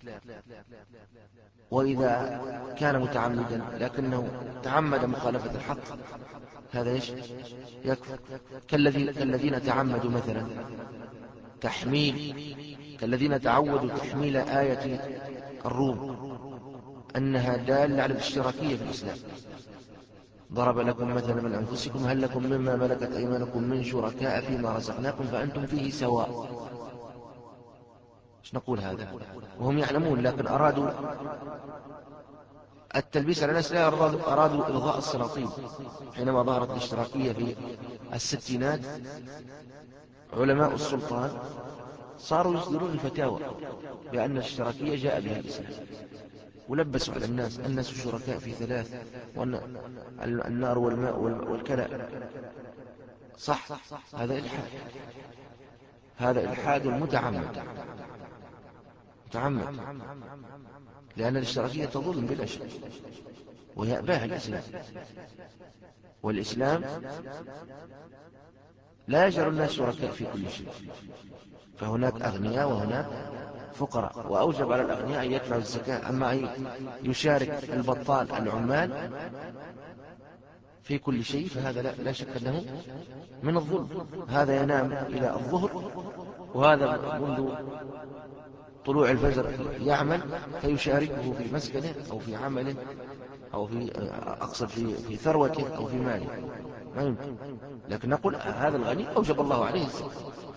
وإذا كان متعمدا لكنه تعمد مخالفة الحق، هذا ايش؟ يكفر. كالذي كالذين تعمدوا مثلا تحميل، كالذين تعودوا تحميل آية الروم أنها دالة على الاشتراكية في الإسلام. ضرب لكم مثلا من أنفسكم هل لكم مما ملكت أيمانكم من شركاء فيما رزقناكم فأنتم فيه سواء. ايش نقول هذا؟ وهم يعلمون، لكن أرادوا التلبيس على الناس، لا أرادوا, أرادوا إلغاء السلاطين. حينما ظهرت الاشتراكية في الستينات علماء السلطان صاروا يصدرون الفتاوى بأن الاشتراكية جاء بها الإسلام، ولبسوا على الناس الناس شركاء في ثلاث، وأن النار والماء والكلى. صح، هذا إلحاد، هذا إلحاد متعمد متعمد، لأن الاشتراكية تظلم بلا شك ويأباها الإسلام، والإسلام لا يجعل الناس شركاء في كل شيء، فهناك أغنياء وهناك فقراء، وأوجب على الأغنياء أن يدفعوا الزكاة. أما أن يشارك البطال العمال في كل شيء، فهذا لا, لا شك أنه من الظلم. هذا ينام إلى الظهر، وهذا منذ طلوع الفجر يعمل، فيشاركه في مسكنه أو في عمله أو في أقصد في, في ثروته أو في ماله، ما يمكن. لكن نقول هذا الغني أوجب الله عليه الزكاة،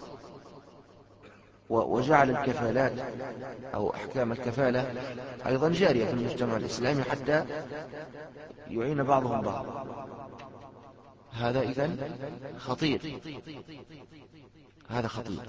وجعل الكفالات أو أحكام الكفالة أيضا جارية في المجتمع الإسلامي حتى يعين بعضهم بعض. هذا إذن خطير، هذا خطير.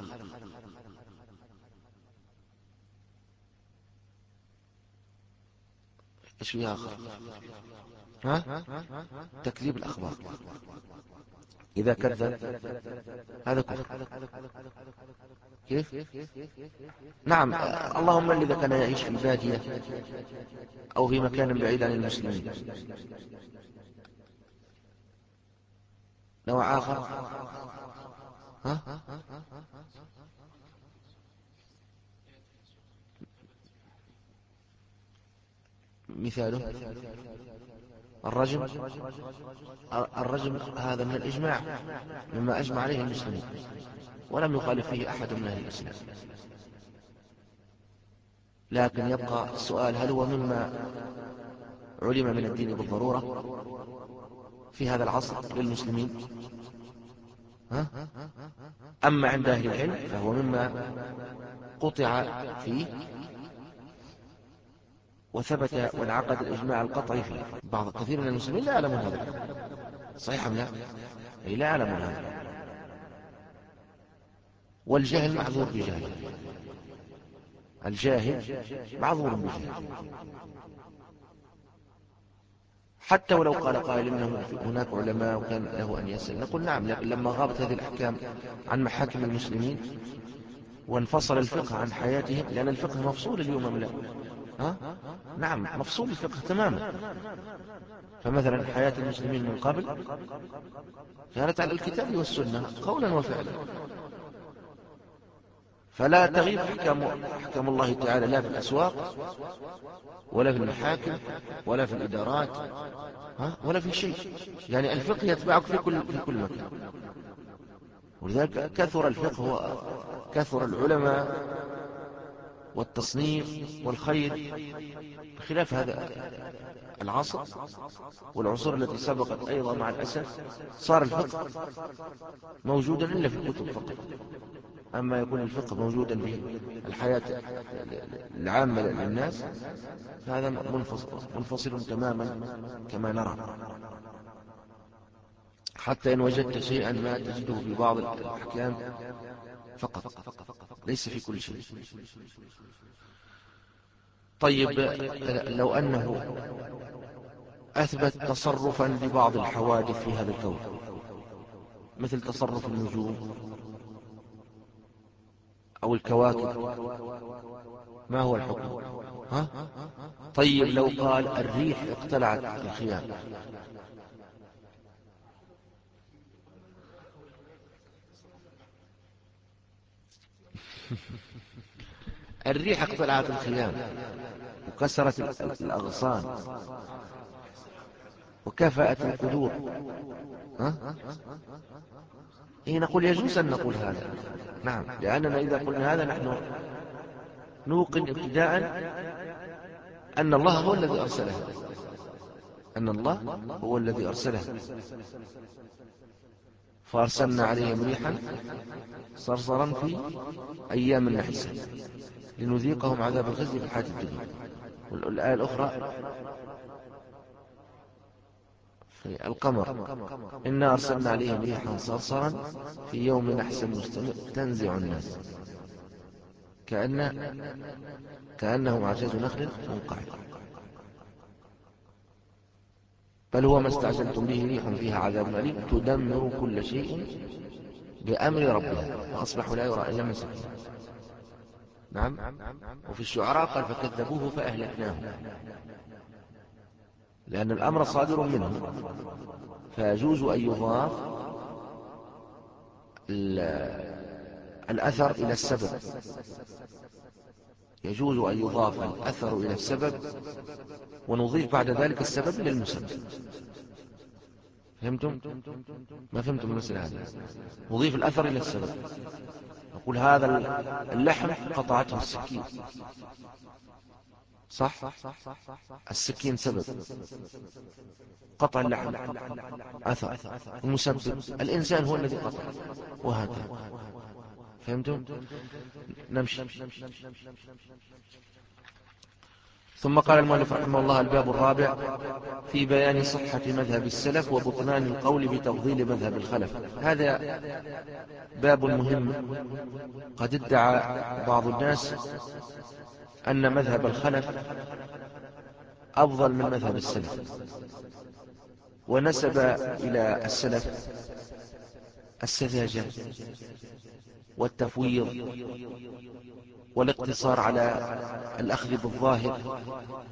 إيش فيها آخر؟ ها؟ تكذيب الأخبار. إذا كذب هذا كفر. كيف؟ نعم، اللهم إذا كان يعيش في بادية أو في مكان بعيد عن المسلمين. نوع آخر. ها؟ مثاله الرجم. الرجم هذا من الإجماع، مما أجمع عليه المسلمين، ولم يخالف فيه أحد من أهل الإسلام. لكن يبقى السؤال: هل هو مما علم من الدين بالضرورة في هذا العصر للمسلمين؟ ها؟ أما عند أهل العلم فهو مما قطع فيه وثبت وانعقد الإجماع القطعي فيه. بعض كثير من المسلمين لا يعلمون هذا. صحيح أم لا؟ أي لا يعلمون هذا. والجاهل معذور بجهله، الجاهل معذور بجهله. حتى ولو قال قائل إنه هناك علماء وكان له أن يسأل، نقول نعم، لما غابت هذه الأحكام عن محاكم المسلمين وانفصل الفقه عن حياتهم، لأن الفقه مفصول اليوم أم لا؟ ها؟ نعم، مفصول الفقه تماما. فمثلا حياة المسلمين من قبل كانت على الكتاب والسنة قولا وفعلا، فلا تغيب أحكام, أحكام الله تعالى لا في الأسواق ولا في المحاكم ولا في الإدارات، ها؟ ولا في شيء. يعني الفقه يتبعك في كل, في كل مكان. ولذلك كثر الفقه وكثر العلماء والتصنيف والخير، بخلاف هذا العصر والعصور التي سبقت أيضا. مع الأسف صار الفقه موجودا إلا في الكتب فقط، أما يكون الفقه موجودا في الحياة العامة للناس فهذا منفصل, منفصل تماما كما نرى. حتى إن وجدت شيئا ما تجده في بعض الأحكام فقط، ليس في كل شيء. طيب، لو أنه أثبت تصرفا لبعض الحوادث في هذا الكون مثل تصرف النجوم أو الكواكب، ما هو الحكم؟ ها؟ طيب، لو قال الريح اقتلعت الخيام، الريح اقتلعت الخيام وكسرت الأغصان وكفأت القدور، ها؟ إيه، نقول يجوز أن نقول هذا. نعم، لأننا إذا قلنا هذا نحن نوقن ابتداء أن الله هو الذي أرسله، أن الله هو الذي أرسله. فأرسلنا عليهم ريحا صرصرا في أيام نحسة لنذيقهم عذاب الخزي في الحياة الدنيا. والآية الأخرى في القمر: إنا أرسلنا عليهم ريحا صرصرا في يوم نحس مستمر تنزع الناس كأن كأنهم أعجاز نخل منقعر، بل هو ما استعجلتم به ريح فيها عذاب أليم تدمر كل شيء بأمر ربها فأصبحوا لا يرى إلا مساكنهم. نعم. وفي الشعراء قال: فكذبوه فأهلكناه، لأن الأمر صادر منه، فيجوز أن يضاف الأثر إلى السبب، يجوز أن يضاف الأثر إلى السبب ونضيف بعد ذلك السبب للمسبب. فهمتم؟ ما فهمتم المسألة هذه؟ نضيف الأثر إلى السبب، نقول هذا اللحم قطعته السكين، صح؟ السكين سبب، قطع اللحم أثر، المسبب الإنسان هو الذي قطع، وهكذا. فهمتم؟ نمشي. ثم قال المؤلف رحمه الله: الباب الرابع في بيان صحة مذهب السلف وبطلان القول بتفضيل مذهب الخلف. هذا باب مهم. قد ادعى بعض الناس أن مذهب الخلف أفضل من مذهب السلف، ونسب إلى السلف السذاجة والتفويض والاقتصار على الأخذ بالظاهر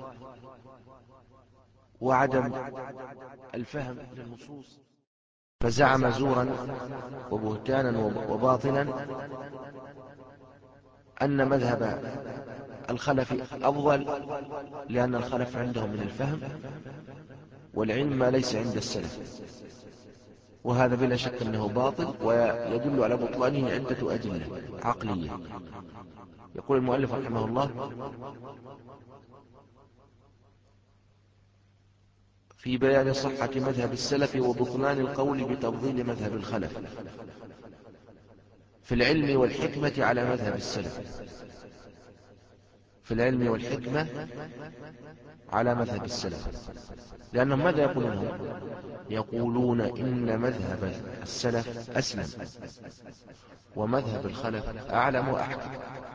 وعدم الفهم للنصوص، فزعم زورا وبهتانا وباطلا أن مذهب الخلف أفضل، لأن الخلف عندهم من الفهم والعلم ما ليس عند السلف، وهذا بلا شك أنه باطل، ويدل على بطلانه عدة أدلة عقلية. يقول المؤلف رحمه الله: في بيان صحة مذهب السلف وبطلان القول بتفضيل مذهب الخلف في العلم والحكمة على مذهب السلف، في العلم والحكمة على مذهب السلف. لأنهم ماذا يقولون؟ يقولون إن مذهب السلف أسلم ومذهب الخلف أعلم وأحكم.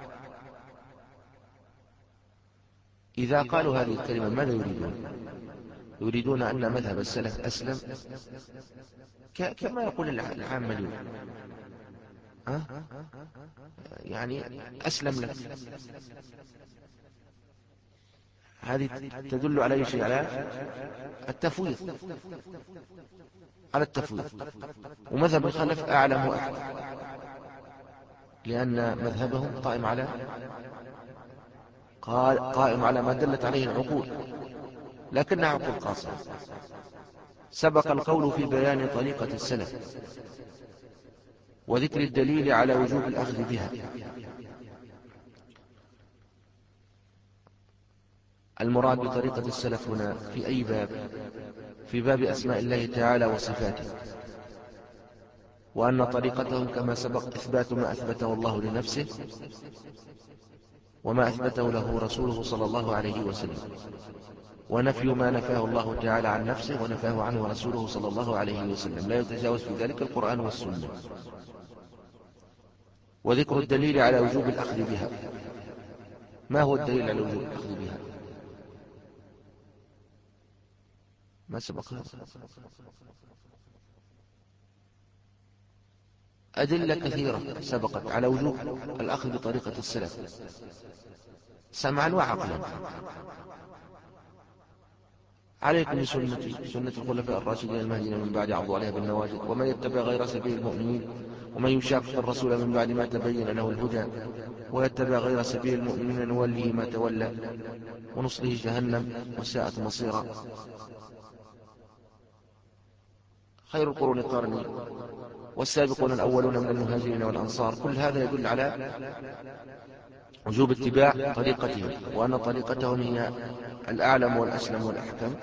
إذا قالوا هذه الكلمة ماذا يريدون؟ يريدون أن مذهب السلف أسلم كما يقول العامة اليوم، أه؟ يعني أسلم لك. هذه تدل على أي شيء؟ على التفويض، على التفويض. ومذهب الخلف أعلم وأحكم، لأن مذهبهم قائم على قائم على ما دلت عليه العقول، لكنها عقول قاصرة. سبق القول في بيان طريقة السلف وذكر الدليل على وجوب الأخذ بها. المراد بطريقة السلف هنا في أي باب؟ في باب أسماء الله تعالى وصفاته، وأن طريقتهم كما سبق إثبات ما أثبته الله لنفسه وما أثبته له رسوله صلى الله عليه وسلم، ونفي ما نفاه الله تعالى عن نفسه ونفاه عنه رسوله صلى الله عليه وسلم، لا يتجاوز في ذلك القرآن والسنة. وذكر الدليل على وجوب الأخذ بها. ما هو الدليل على وجوب الأخذ بها؟ ما سبق هذا؟ أدلة كثيرة سبقت على وجوب الأخذ بطريقة السلف سمعا وعقلا. عليكم بسنتي سنة الخلفاء الراشدين المهديين من بعد، عضوا عليها بالنواجذ، ومن يتبع غير سبيل المؤمنين ومن يشاقق الرسول من بعد ما تبين له الهدى ويتبع غير سبيل المؤمنين نوله ما تولى ونصله جهنم وساءت مصيرا. خير القرون قرني والسابقون الأولون من المهاجرين والأنصار. كل هذا يدل على وجوب اتباع طريقتهم، وأن طريقتهم هي الأعلم والأسلم والأحكم.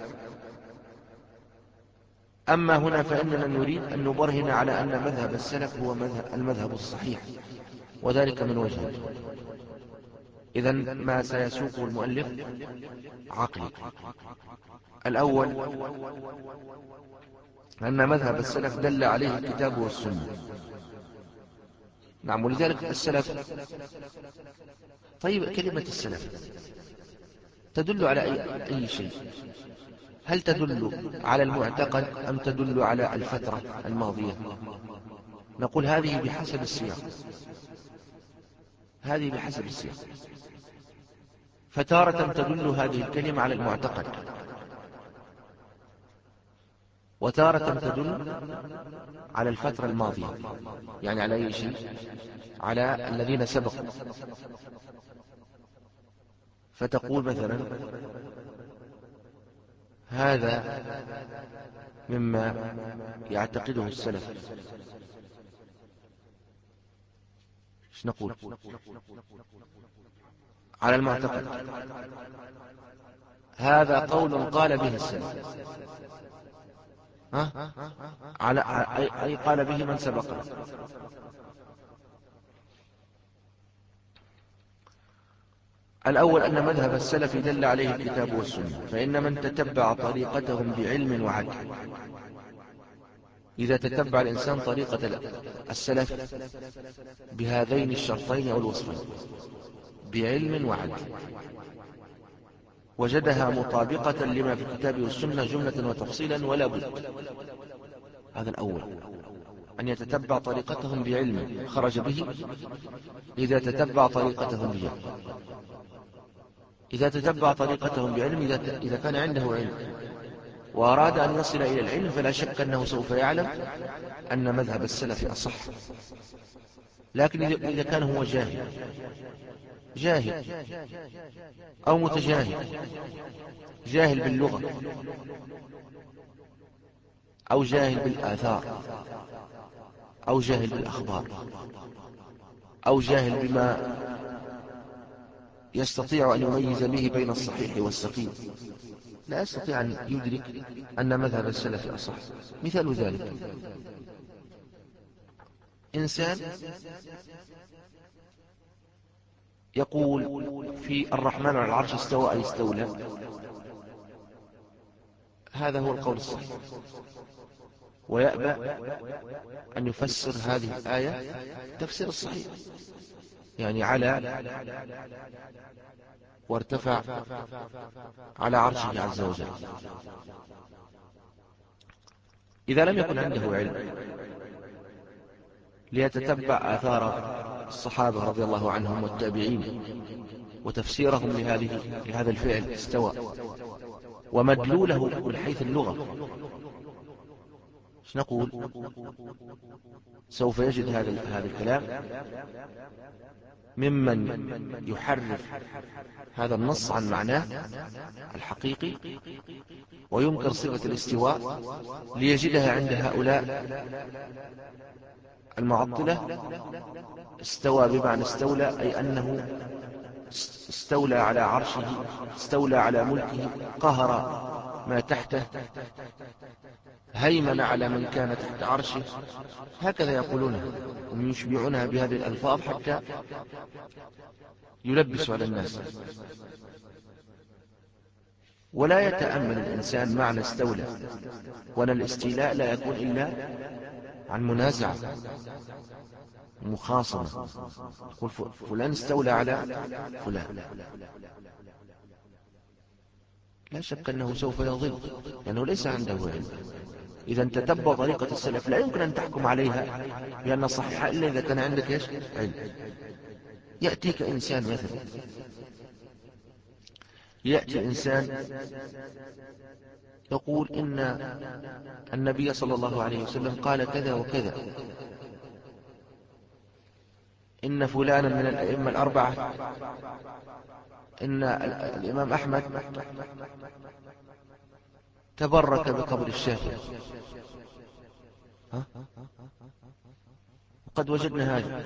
أما هنا فإننا نريد أن نبرهن على أن مذهب السلف هو المذهب الصحيح، وذلك من وجهين. إذن ما سيسوقه المؤلف عقلي. الأول أن مذهب السلف دل عليه الكتاب والسنة. نعم، ولذلك السلف. طيب، كلمة السلف تدل على أي, أي شيء؟ هل تدل على المعتقد أم تدل على الفترة الماضية؟ نقول هذه بحسب السياق، هذه بحسب السياق. فتارة تدل هذه الكلمة على المعتقد، وتارة تدل على الفترة الماضية، يعني على أي شيء؟ على الذين سبقوا. فتقول مثلا هذا مما يعتقده السلف. ايش نقول على المعتقد؟ هذا قول قال به السلف، ها؟ على أي قال به من سبقنا. الأول أن مذهب السلف دل عليه الكتاب والسنة، فإن من تتبع طريقتهم بعلم وعدل. إذا تتبع الإنسان طريقة السلف بهذين الشرطين أو الوصفين بعلم وعدل وجدها مطابقة لما في الكتاب والسنة جملة وتفصيلا ولا بد. هذا الأول، أن يتتبع طريقتهم بعلم خرج به. إذا تتبع طريقتهم بعلم إذا تتبع طريقتهم بعلم إذا, إذا كان عنده علم وأراد أن يصل إلى العلم، فلا شك أنه سوف يعلم أن مذهب السلف أصح. لكن إذا كان هو جاهل جاهل أو متجاهل، جاهل باللغة أو جاهل بالآثار أو جاهل بالأخبار أو جاهل بما يستطيع أن يميز به بين الصحيح والسقيم، لا يستطيع أن يدرك أن مذهب السلف أصح. مثال ذلك إنسان يقول في الرحمن على العرش استوى أي استولى، هذا هو القول الصحيح، ويأبى أن يفسر هذه الآية تفسير الصحيح، يعني على وارتفع على عرشه عز وجل. إذا لم يكن عنده علم ليتتبع آثار الصحابة رضي الله عنهم والتابعين وتفسيرهم لهذه لهذا الفعل استوى ومدلوله من حيث اللغة، ايش نقول؟ سوف يجد هذا هذا الكلام ممن يحرف هذا النص عن معناه الحقيقي وينكر صفة الاستواء ليجدها عند هؤلاء المعطلة استوى بمعنى استولى، أي أنه استولى على عرشه، استولى على ملكه، قهر ما تحته، هيمن على من كان تحت عرشه. هكذا يقولونها، هم يشبعونها بهذه الألفاظ حتى يلبسوا على الناس. ولا يتأمل الإنسان معنى استولى، وأن الاستيلاء لا يكون إلا عن منازعة مخاصمة، يقول فلان استولى على فلان، لا شك أنه سوف يضل لأنه ليس عنده علم. إذا تتبع طريقة السلف لا يمكن أن تحكم عليها بأن صحيحة إلا إذا كان عندك إيش؟ علم. يأتيك إنسان مثلا، يأتي إنسان يقول إن النبي صلى الله عليه وسلم قال كذا وكذا، إن فلانا من الأئمة الأربعة، إن الإمام أحمد تبرك بقبر الشافعي، ها؟ وقد وجدنا هذا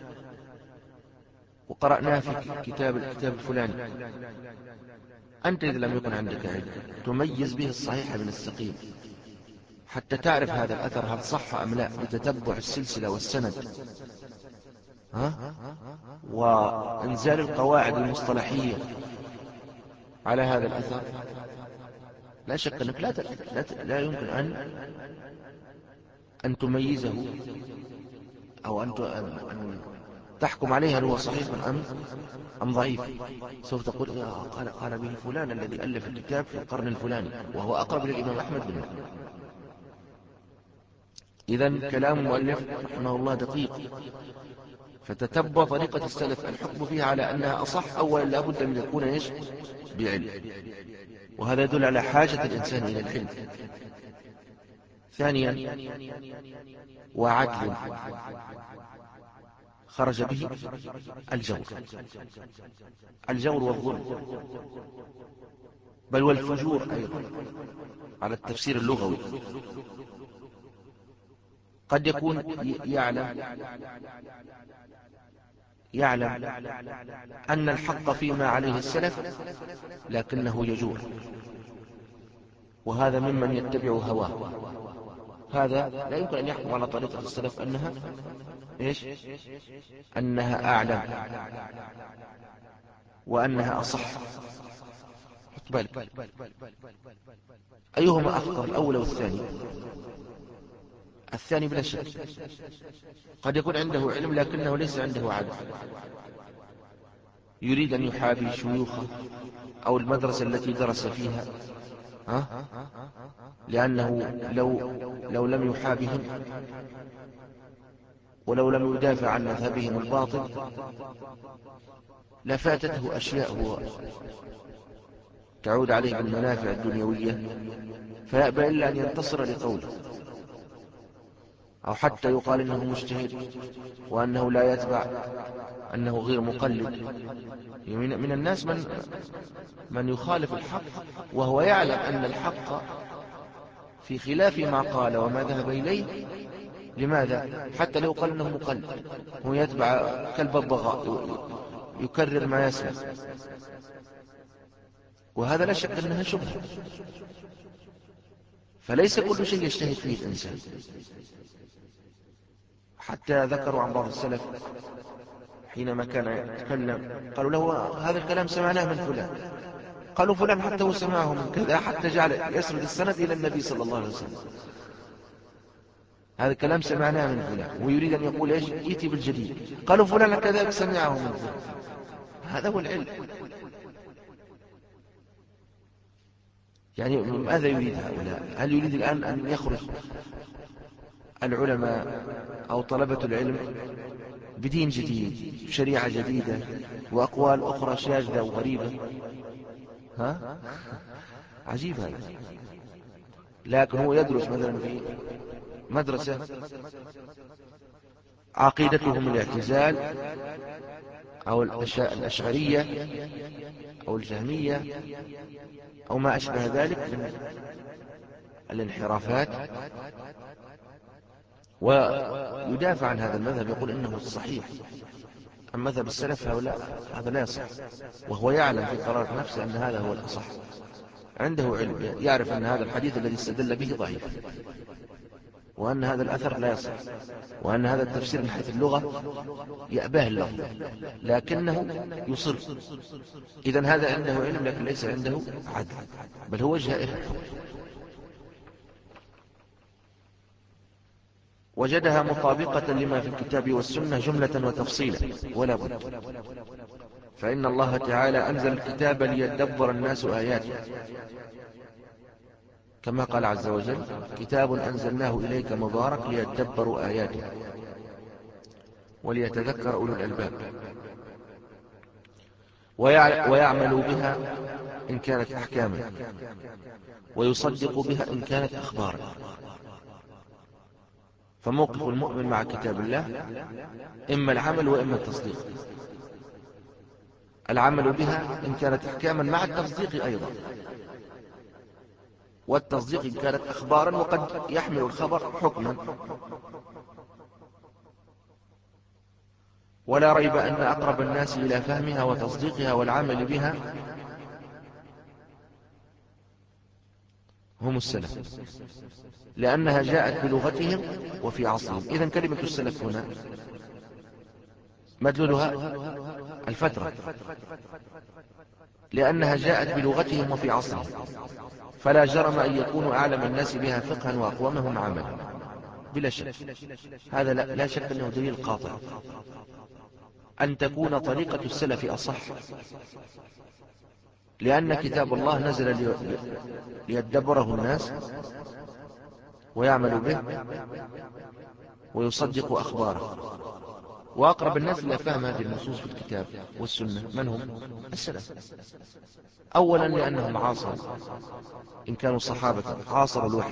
وقرأناه في كتاب الكتاب الفلاني. أنت إذا لم يكن عندك علم تميز به الصحيح من السقيم حتى تعرف هذا الأثر هل صح أم لا بتتبع السلسلة والسند، ها؟ وإنزال القواعد المصطلحية على هذا الأثر، لا شك أنك لا, لا, لا يمكن أن أن تميزه أو أن, أن تحكم عليه هل هو صحيح أم أم ضعيف. سوف تقول قال, قال به فلان الذي ألف الكتاب في القرن الفلاني وهو أقرب للإمام أحمد منه. إذن كلام المؤلف رحمه الله دقيق، فتتبع طريقة السلف الحكم فيها على أنها أصح أولا لا بد من يكون إيش؟ بعلم، وهذا يدل على حاجة الإنسان إلى العلم. ثانيا وعدل خرج به الجور، الجور والظلم، بل والفجور أيضا على التفسير اللغوي. قد يكون يعلم يعلم أن الحق فيما عليه السلف لكنه يجور، وهذا ممن يتبع هواه. هذا لا يمكن أن يحكم على طريقة السلف أنها إيش؟ أنها أعلم وأنها أصح. حط بالك أيهما أفضل، الأول أو الثاني؟ الثاني بلا شك. قد يكون عنده علم لكنه ليس عنده عدل، يريد أن يحابي شيوخه أو المدرسة التي درس فيها، ها؟ لأنه لو, لو لم يحابهم ولو لم يدافع عن مذهبهم الباطل لفاتته أشياء تعود عليه بالمنافع الدنيوية، فيأبى إلا أن ينتصر لقوله، أو حتى يقال إنه مجتهد وأنه لا يتبع، أنه غير مقلد. من الناس من من يخالف الحق وهو يعلم أن الحق في خلاف ما قال وما ذهب إليه. لماذا؟ حتى لو قال أنه مقلد هو يتبع كلب الضغاء يكرر ما يسمع، وهذا لا شك أنها شبهة. فليس كل شيء يجتهد فيه الإنسان. حتى ذكروا عن بعض السلف حينما كان يتكلم قالوا له هذا الكلام سمعناه من فلان، قالوا فلان حتى هو سمعه من كذا، حتى جعل يسرد السند إلى النبي صلى الله عليه وسلم. هذا الكلام سمعناه من فلان، ويريد أن يقول إيش؟ يأتي بالجديد. قالوا فلان كذلك سمعه من فلان. هذا هو العلم. يعني ماذا يريد هؤلاء؟ هل يريد الآن أن يخرج العلماء أو طلبة العلم بدين جديد، شريعة جديدة، وأقوال أخرى شاذة وغريبة؟ ها؟ عجيب هذا. لكن هو يدرس مثلا في مدرسة عقيدتهم الاعتزال أو الأشعرية أو الجهمية أو ما أشبه ذلك من الانحرافات، ويدافع عن هذا المذهب، يقول إنه الصحيح. أما مذهب السلف هؤلاء هذا لا يصح، وهو يعلم في قرار نفسه أن هذا هو الأصح. عنده علم، يعرف أن هذا الحديث الذي استدل به ضعيف، وأن هذا الأثر لا يصح، وأن هذا التفسير من حيث اللغة يأباه اللفظ، لكنه يصر. إذن هذا عنده علم لكن ليس عنده عدل، بل هو جائر. وجدها مطابقة لما في الكتاب والسنة جملة وتفصيلا ولا بد، فإن الله تعالى أنزل الكتاب ليدبر الناس آياته، كما قال عز وجل: كتاب أنزلناه إليك مبارك ليدبروا آياته وليتذكر أولو الألباب ويعملوا بها إن كانت أحكاما ويصدق بها إن كانت أخبارا. فموقف المؤمن مع كتاب الله إما العمل وإما التصديق. العمل بها إن كانت أحكاما مع التصديق أيضا، والتصديق إن كانت أخبارا، وقد يحمل الخبر حكما. ولا ريب أن أقرب الناس إلى فهمها وتصديقها والعمل بها هم السلف، لأنها جاءت بلغتهم وفي عصرهم. إذن كلمة السلف هنا مدلولها الفترة، لأنها جاءت بلغتهم وفي عصرهم، فلا جرم أن يكونوا أعلم الناس بها فقها وأقومهم عملا بلا شك. هذا لا, لا شك أنه دليل قاطع أن تكون طريقة السلف أصح، لأن كتاب الله نزل ليدبره الناس ويعمل به ويصدق أخباره. وأقرب الناس إلى فهم هذه النصوص في الكتاب والسنة من هم؟ السلف. أولا لأنهم عاصروا، إن كانوا صحابة عاصروا الوحي،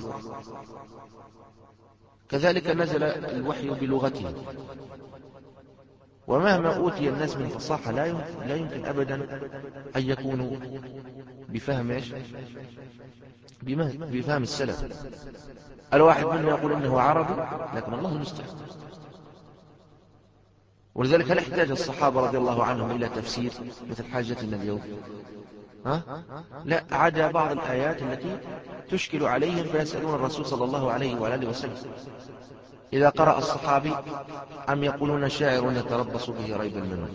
كذلك نزل الوحي بلغتهم. ومهما أوتي الناس من فصاحة لا يمكن أبدا أن يكونوا بفهم إيش؟ بفهم السلف. الواحد منا يقول إنه عربي، لكن الله المستعان. ولذلك هل احتاج الصحابة رضي الله عنهم إلى تفسير مثل حاجتنا اليوم؟ ها؟ لا، عدا بعض الآيات التي تشكل عليهم فيسألون الرسول صلى الله عليه وآله وسلم. إذا قرأ الصحابي أم يقولون شاعر يتربص به ريب المنون؟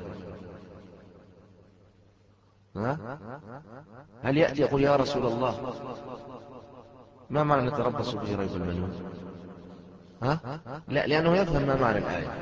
ها؟ هل يأتي يقول يا رسول الله ما معنى نتربص به ريب المنون؟ ها؟ لا، لأنه يفهم ما معنى الآية،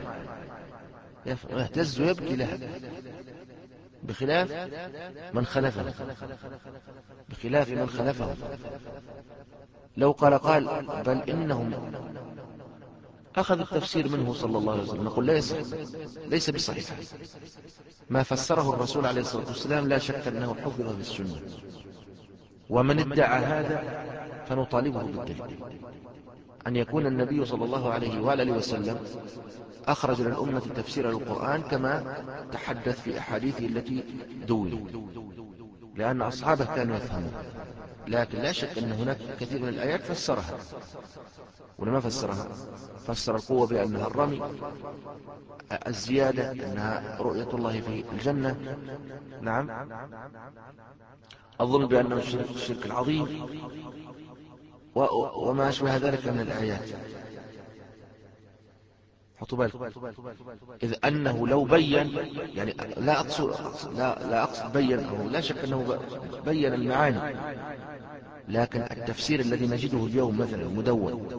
يهتز ويبكي لها، بخلاف من خلفه بخلاف من خلفه لو قال قال بل إنهم أخذ التفسير منه صلى الله عليه وسلم، نقول لا يصح، ليس بصحيح. ما فسره الرسول عليه الصلاة والسلام لا شك أنه حفظ في السنة، ومن ادعى هذا فنطالبه بالدليل، أن يكون النبي صلى الله عليه وآله وسلم أخرج للأمة تفسير القرآن كما تحدث في أحاديثه التي دوني، لأن أصحابه كانوا يفهمون. لكن لا شك أن هناك كثير من الآيات فسرها، ولما فسرها فسر القوة بأنها الرمي، الزيادة أنها رؤية الله في الجنة، نعم، الظلم بأنه الشرك العظيم وما أشبه ذلك من الآيات. حطوا بالكم، إذ أنه لو بين، يعني لا أقصد لا, لا أقصد بين، أو لا شك أنه بين المعاني، لكن التفسير الذي نجده اليوم مثلا مدون،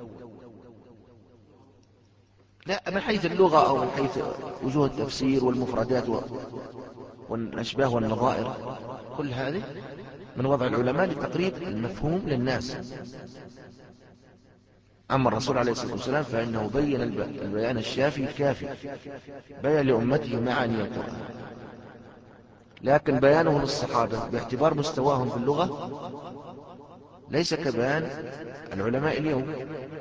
لا من حيث اللغة أو من حيث وجوه التفسير والمفردات والأشباه والنظائر، كل هذه من وضع العلماء لتقريب المفهوم للناس. أما الرسول عليه الصلاة والسلام فإنه بين البيان الشافي الكافي، بيان لأمته معاني القرآن، لكن بيانه للصحابة باعتبار مستواهم في اللغة ليس كبيان العلماء اليوم.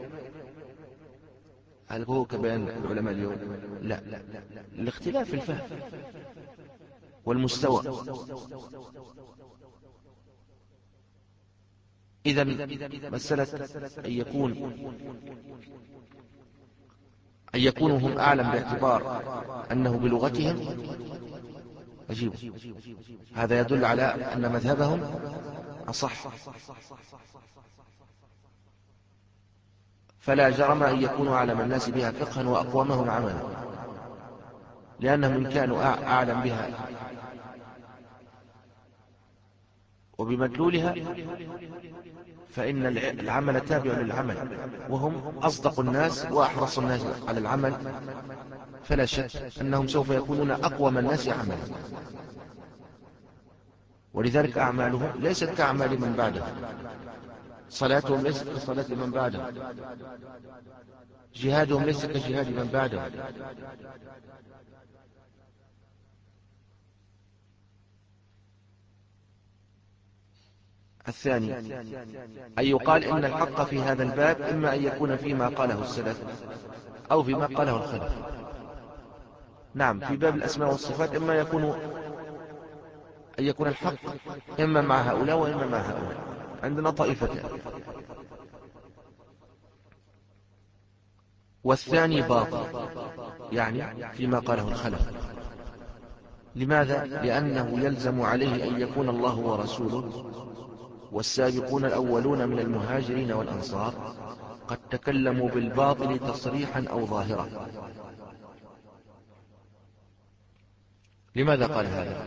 هل هو كبيان العلماء اليوم؟ لا، الاختلاف في الفهم والمستوى. إذن مسألة أن يكون أن يكونوا هم أعلم باعتبار أنه بلغتهم أجيب، هذا يدل على أن مذهبهم أصح، فلا جرم أن يكونوا أعلم الناس بها فقها وأقومهم عملا، لأنهم إن كانوا أعلم بها وبمدلولها فإن العمل تابع للعمل، وهم أصدق الناس وأحرص الناس على العمل، فلا شك أنهم سوف يكونون أقوم الناس عملا. ولذلك أعمالهم ليست كأعمال من بعدهم، صلاتهم ليست كصلاة من بعدهم، جهادهم ليس كجهاد من بعدهم. الثاني أن يقال إن الحق في هذا الباب إما أن يكون فيما قاله السلف أو فيما قاله الخلف. نعم، في باب الأسماء والصفات إما يكون أن يكون الحق إما مع هؤلاء وإما مع هؤلاء، عندنا طائفتان. والثاني باطل، يعني فيما قاله الخلف. لماذا؟ لأنه يلزم عليه أن يكون الله ورسوله والسابقون الأولون من المهاجرين والأنصار قد تكلموا بالباطل تصريحا أو ظاهرا. لماذا قال هذا؟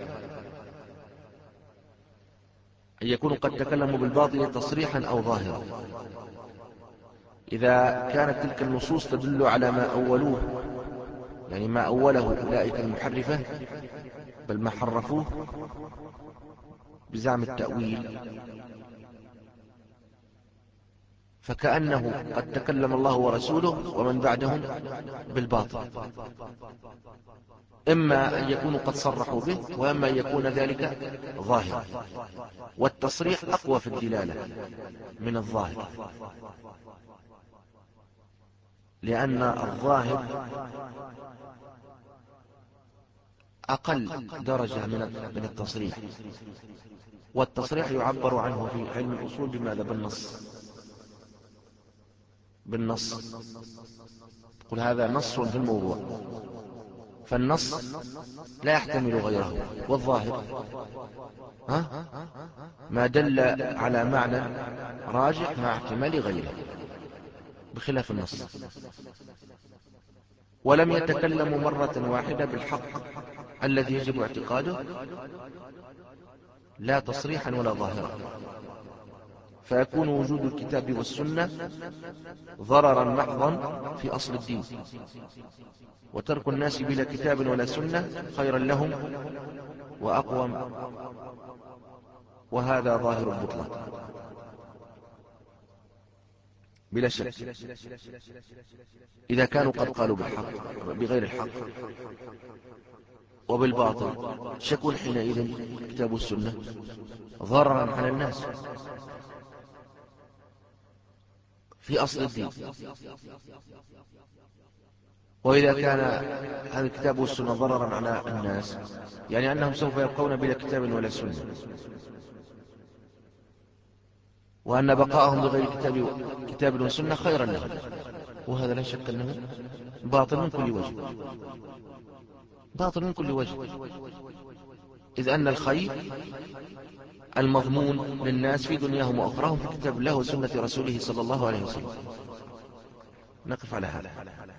أن يكونوا قد تكلموا بالباطل تصريحا أو ظاهرا، إذا كانت تلك النصوص تدل على ما أولوه، يعني ما أوله أولئك المحرفة، بل ما حرفوه بزعم التأويل، فكأنه قد تكلم الله ورسوله ومن بعدهم بالباطل، إما أن يكونوا قد صرحوا به وإما أن يكون ذلك ظاهرا، والتصريح أقوى في الدلالة من الظاهر، لأن الظاهر أقل درجة من التصريح. والتصريح يعبر عنه في علم الأصول بماذا؟ بالنص. بالنص قل هذا نص في الموضوع، فالنص لا يحتمل غيره. والظاهر ها؟ ما دل على معنى راجح مع احتمال غيره بخلاف النص. ولم يتكلموا مرة واحدة بالحق الذي يجب اعتقاده، لا تصريحا ولا ظاهرا، فيكون وجود الكتاب والسنة ضررا محضا في أصل الدين، وترك الناس بلا كتاب ولا سنة خيرا لهم وأقوم، وهذا ظاهر البطلان بلا شك. إذا كانوا قد قالوا بالحق بغير الحق وبالباطل شكون حينئذ الكتاب والسنة ضررا على الناس في أصل الدين. وإذا كان هذا الكتاب والسنة ضررا على الناس يعني أنهم سوف يبقون بلا كتاب ولا سنة، وأن بقاءهم بغير كتاب كتاب وسنة خيرا لهم، وهذا لا شك أنه باطل من كل وجه، باطل من كل وجه، إذ أن الخير المضمون للناس في دنياهم وأخراهم في كتاب الله وسنة رسوله صلى الله عليه وسلم. نقف على هذا.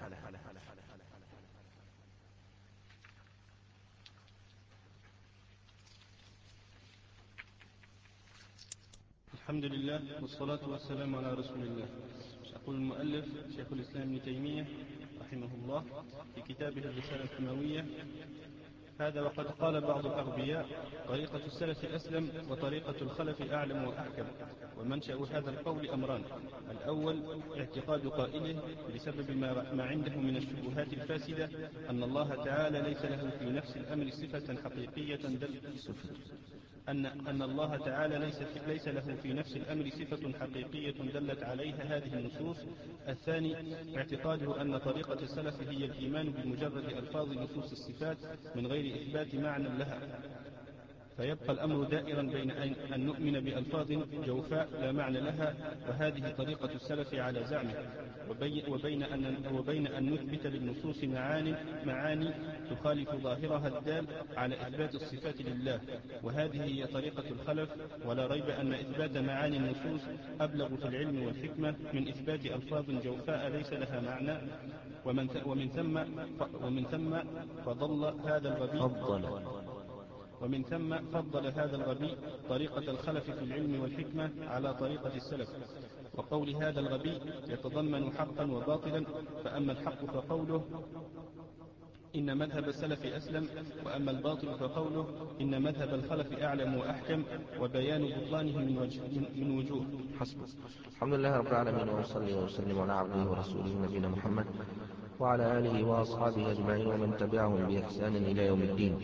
الحمد لله والصلاة والسلام على رسول الله. يقول المؤلف شيخ الإسلام ابن تيمية رحمه الله في كتابه الرسالة الحموية: هذا وقد قال بعض الأغبياء: طريقة السلف أسلم وطريقة الخلف أعلم وأحكم. ومنشأ هذا القول أمران: الأول اعتقاد قائله بسبب ما عنده من الشبهات الفاسدة أن الله تعالى ليس له في نفس الأمر صفة حقيقية دل أن أن الله تعالى ليس ليس له في نفس الأمر صفة حقيقية دلت عليها هذه النصوص. الثاني اعتقاده أن طريقة السلف هي الإيمان بمجرد ألفاظ نصوص الصفات من غير إثبات معنى لها، فيبقى الأمر دائرا بين أن نؤمن بألفاظ جوفاء لا معنى لها، وهذه طريقة السلف على زعمه، وبين أن, وبين أن نثبت للنصوص معاني, معاني تخالف ظاهرها الدال على إثبات الصفات لله، وهذه هي طريقة الخلف. ولا ريب أن إثبات معاني النصوص أبلغ في العلم والحكمة من إثبات ألفاظ جوفاء ليس لها معنى. ومن, ومن ثم ومن ثم فضل هذا الغبي ومن ثم فضل هذا الغبي طريقة الخلف في العلم والحكمة على طريقة السلف. وقول هذا الغبي يتضمن حقا وباطلا، فأما الحق فقوله إن مذهب السلف أسلم، وأما الباطل فقوله إن مذهب الخلف أعلم وأحكم، وبيان بطلانه من, وجه من وجوه. حسب. الحمد لله رب العالمين، وصلي وسلم على عبده ورسوله نبينا محمد وعلى آله وأصحابه أجمعين ومن تبعهم بإحسان إلى يوم الدين.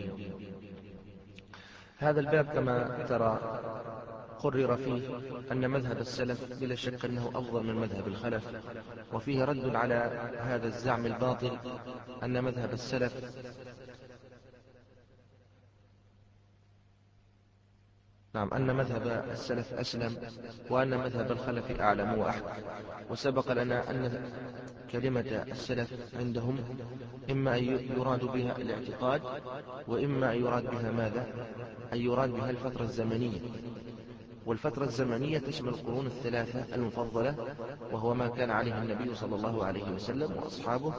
هذا الباب كما ترى قرر فيه أن مذهب السلف بلا شك أنه أفضل من مذهب الخلف، وفيه رد على هذا الزعم الباطل أن مذهب السلف نعم أن مذهب السلف أسلم وأن مذهب الخلف أعلم وأحكم. وسبق لنا أن كلمة السلف عندهم إما أن يراد بها الاعتقاد، وإما أن يراد بها ماذا؟ أن يراد بها الفترة الزمنية، والفترة الزمنية تشمل القرون الثلاثة المفضلة، وهو ما كان عليه النبي صلى الله عليه وسلم وأصحابه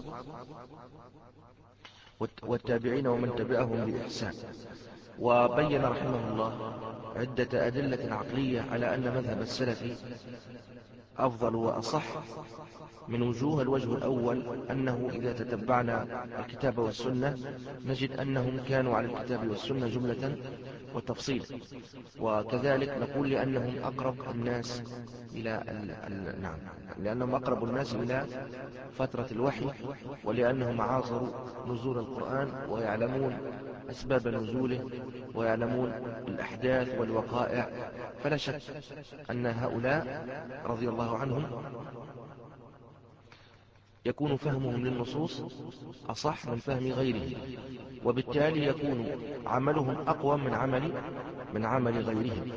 والتابعين ومن تبعهم بإحسان. وبين رحمه الله عدة أدلة عقلية على أن مذهب السلف أفضل وأصح من وجوه. الوجه الأول أنه إذا تتبعنا الكتاب والسنة نجد أنهم كانوا على الكتاب والسنة جملة وتفصيل، وكذلك نقول لأنهم أقرب الناس إلى ال... ال... نعم لأنهم أقرب الناس إلى فترة الوحي، ولأنهم عاصروا نزول القرآن ويعلمون أسباب نزوله ويعلمون الأحداث والوقائع. فلا شك أن هؤلاء رضي الله عنهم يكون فهمهم للنصوص أصح من فهم غيره، وبالتالي يكون عملهم أقوى من عمل من عمل غيرهم،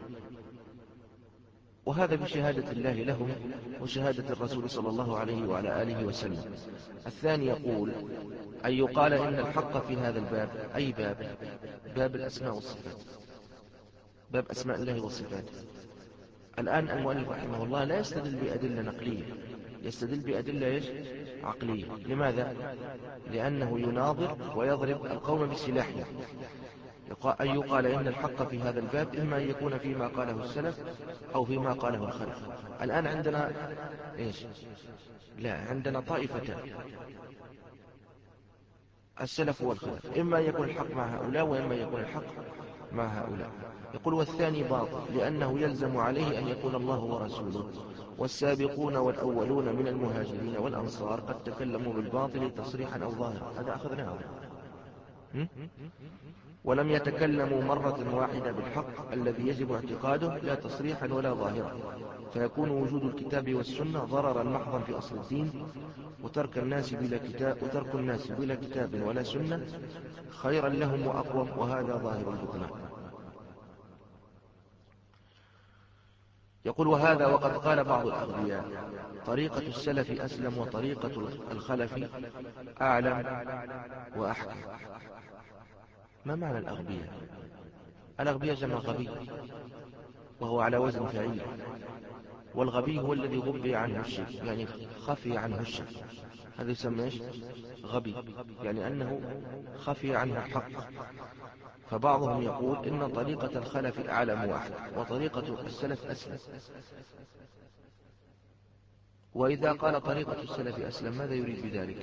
وهذا بشهادة الله لهم وشهادة الرسول صلى الله عليه وعلى آله وسلم. الثاني يقول أن يقال إن الحق في هذا الباب، أي باب؟ باب الأسماء والصفات، باب أسماء الله وصفاته. الآن المؤلف رحمه الله لا يستدل بأدلة نقلية، يستدل بأدلة إيش؟ عقلية. لماذا؟ لأنه يناظر ويضرب القوم بسلاحه. أن يقال إن الحق في هذا الباب إما أن يكون فيما قاله السلف أو فيما قاله الخلف. الآن عندنا إيش؟ لا، عندنا طائفتان، السلف والخلف، إما أن يكون الحق مع هؤلاء وإما أن يكون الحق مع هؤلاء. يقول والثاني باطل، لأنه يلزم عليه أن يكون الله ورسوله والسابقون والأولون من المهاجرين والأنصار قد تكلموا بالباطل تصريحا أو ظاهرا. هذا أخذناه، ولم يتكلموا مرة واحدة بالحق الذي يجب اعتقاده لا تصريحا ولا ظاهرا، فيكون وجود الكتاب والسنة ضررا محضا في أصل الدين، وترك الناس بلا كتاب وترك الناس بلا كتاب ولا سنة خيرا لهم وأقوم، وهذا ظاهر البطلان. يقول وهذا وقد قال بعض الأغبياء طريقة السلف أسلم وطريقة الخلف أعلم وأحكم. ما معنى الأغبياء؟ الأغبياء جمع غبي، وهو على وزن فعيل، والغبي هو الذي غبي عنه الشيء، يعني خفي عنه الشيء، هذا يسمى ايش؟ غبي، يعني أنه خفي عنه الحق. فبعضهم يقول إن طريقة الخلف أعلم وأحكم وطريقة السلف أسلم. وإذا قال طريقة السلف أسلم ماذا يريد بذلك؟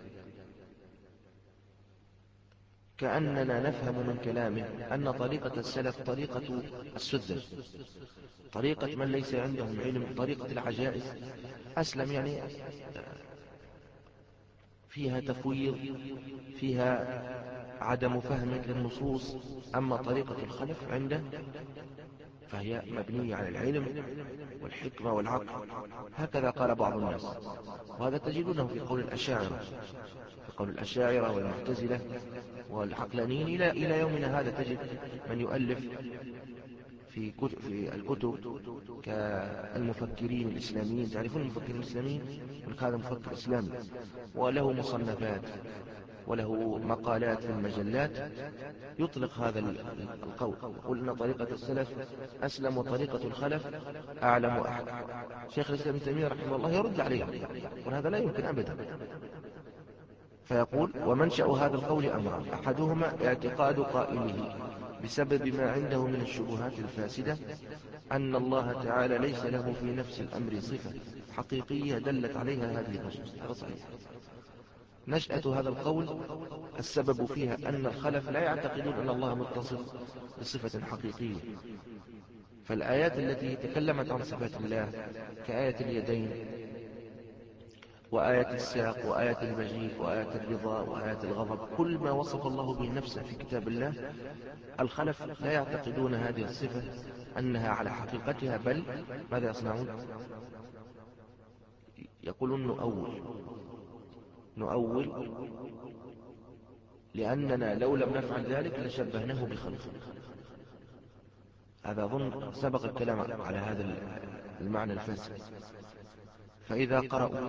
كأننا نفهم من كلامه أن طريقة السلف طريقة السذج، طريقة من ليس عندهم علم، طريقة العجائز. أسلم يعني فيها تفويض، فيها عدم فهم للنصوص. أما طريقة الخلف عنده فهي مبنية على العلم والحكمة والعقل. هكذا قال بعض الناس، وهذا تجدونه في قول الأشاعرة، في قول الأشاعرة والمعتزلة والعقلانيين. إلى إلى يومنا هذا تجد من يؤلف في كتب في الكتب كالمفكرين الإسلاميين. تعرفون المفكرين الإسلاميين؟ هذا مفكر إسلامي وله مصنفات وله مقالات في المجلات يطلق هذا القول، يقول إن طريقة السلف أسلم وطريقة الخلف أعلم وأحكم. شيخ الإسلام ابن تيمية رحمه الله يرد عليه، وهذا لا يمكن أبدا. فيقول ومنشأ هذا القول أمران، أحدهما اعتقاد قائله بسبب ما عنده من الشبهات الفاسدة أن الله تعالى ليس له في نفس الأمر صفة حقيقية دلت عليها هذه النصوص. هذا صحيح. نشأة هذا القول السبب فيها أن الخلف لا يعتقدون أن الله متصف بصفة حقيقية، فالآيات التي تكلمت عن صفات الله كآية اليدين وآية الساق وآية المجيء وآية الرضا وآية الغضب، كل ما وصف الله به نفسه في كتاب الله، الخلف لا يعتقدون هذه الصفة أنها على حقيقتها، بل ماذا يصنعون؟ يقولون نؤول نؤول لأننا لو لم نفعل ذلك لشبهناه بخلقه. هذا أظن سبق الكلام على هذا المعنى الفاسد. فإذا قرأوا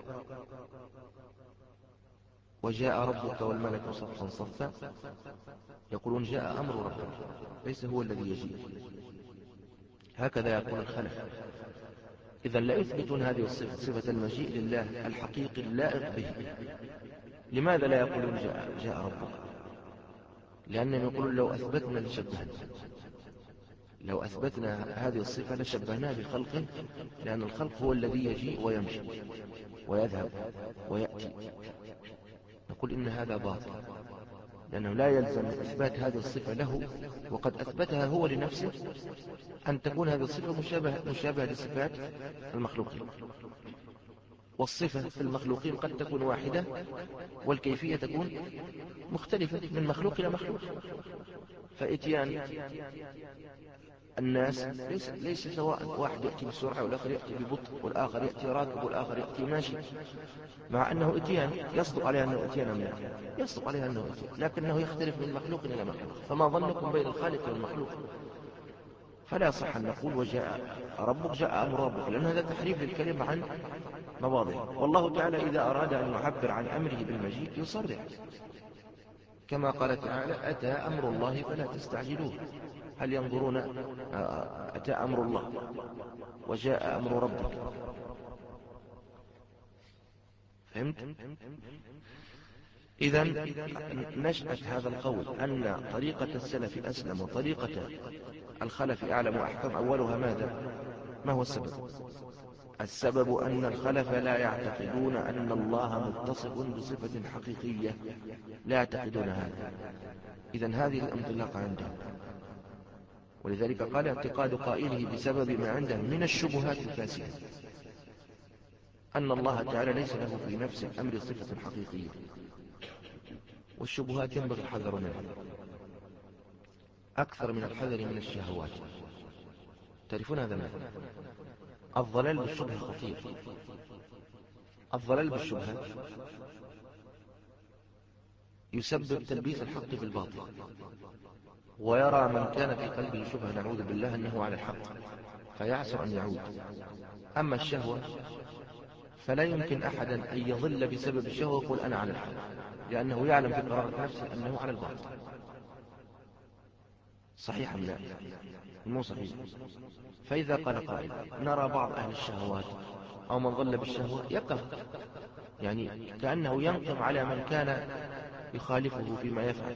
وجاء ربك والملك صفا صفا يقولون جاء أمر ربك، ليس هو الذي يجيء. هكذا يقول الخلف. إذا لا يثبتون هذه الصفة، صفة المجيء لله الحقيقي اللائق به. لماذا لا يقولون جاء, جاء ربك؟ لأنهم يقولون لو أثبتنا لشبهنا، لو أثبتنا هذه الصفة لشبهناه بخلقه، لأن الخلق هو الذي يجيء ويمشي ويذهب ويأتي. نقول إن هذا باطل، لأنه لا يلزم إثبات هذه الصفة له وقد أثبتها هو لنفسه أن تكون هذه الصفة مشابهة, مشابهة لصفات المخلوقين. والصفة في المخلوقين قد تكون واحدة والكيفية تكون مختلفة من مخلوق إلى مخلوق. فإتيان الناس ليس, ليس سواء، واحد يأتي بسرعة والآخر يأتي ببطء والآخر يأتي راكب والآخر يأتي ماشي، مع أنه إتيان يصدق عليها أنه إتيان أم لا؟ يصدق عليها أنه إتيان، لكنه يختلف من مخلوق إلى مخلوق. فما ظنكم بين الخالق والمخلوق؟ فلا يصح أن نقول وجاء ربك جاء أمر ربك، لأن هذا تحريف للكلمة عن مواضعه. والله تعالى إذا أراد أن يعبر عن أمره بالمجيء يصرح، كما قال تعالى أتى أمر الله فلا تستعجلوه. هل ينظرون؟ أتى أمر الله وجاء أمر ربك. فهمت؟ إذن نشأة هذا القول أن طريقة السلف أسلم وطريقة الخلف أعلم وأحكم، أولها ماذا؟ ما هو السبب؟ السبب أن الخلف لا يعتقدون أن الله متصف بصفة حقيقية، لا يعتقدون هذا. إذن هذه الانطلاقة عندهم، ولذلك قال اعتقاد قائله بسبب ما عنده من الشبهات الفاسدة أن الله تعالى ليس له في نفس الأمر صفة حقيقية، والشبهات ينبغي الحذر منها أكثر من الحذر من الشهوات. تعرفون هذا ماذا؟ الضلال بالشبهة خطير. الضلال بالشبهة يسبب تلبيس الحق بالباطل، ويرى من كان في قلبه شبهة نعوذ بالله أنه على الحق فيعسر أن يعود. أما الشهوة فلا يمكن أحدا أن يضل بسبب الشهوة ويقول أنا على الحق، لأنه يعلم في قرارة نفسه أنه على الباطل. صحيح أم لا؟ مو صحيح. فإذا قال قائل نرى بعض أهل الشهوات أو من ضل بالشهوة يقع، يعني كأنه ينقم على من كان يخالفه فيما يفعل.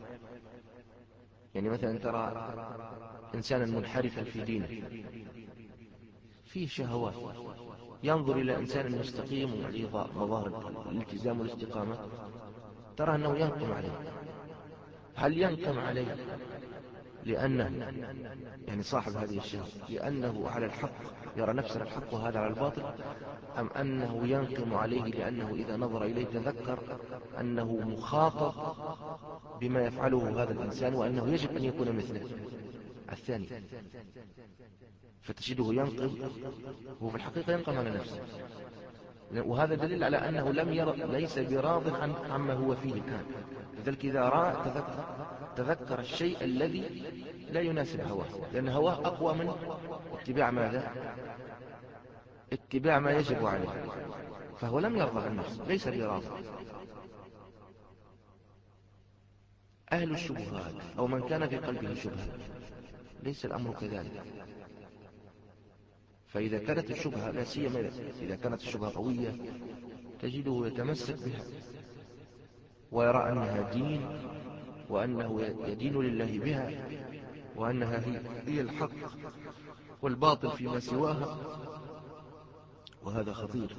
يعني مثلا ترى إنسانا منحرفا في دينه فيه شهوات، ينظر إلى إنسان مستقيم وعليه مظاهر الالتزام والاستقامة، ترى أنه ينقم عليه. هل ينقم عليه لأنه يعني صاحب هذه الشهوة لأنه على الحق يرى نفسه الحق وهذا على الباطل، أم أنه ينقم عليه لأنه إذا نظر إليه تذكر أنه مخاطب بما يفعله هذا الإنسان وأنه يجب أن يكون مثله؟ الثاني. فتجده ينقم، هو في الحقيقة ينقم على نفسه، وهذا دليل على أنه لم ير ليس براض عن عما هو فيه الآن. لذلك إذا رأى تذكر, تذكر الشيء الذي لا يناسب هواه، لأن هواه أقوى من اتباع ماذا؟ اتباع ما يجب عليه، فهو لم يرضى عن نفسه، ليس براض. أهل الشبهات أو من كان في قلبه شبهة ليس الأمر كذلك. فإذا كانت الشبهة لا سيما إذا كانت الشبهة قوية تجده يتمسك بها ويرى أنها دين وأنه يدين لله بها وأنها هي, هي الحق والباطل فيما سواها، وهذا خطير.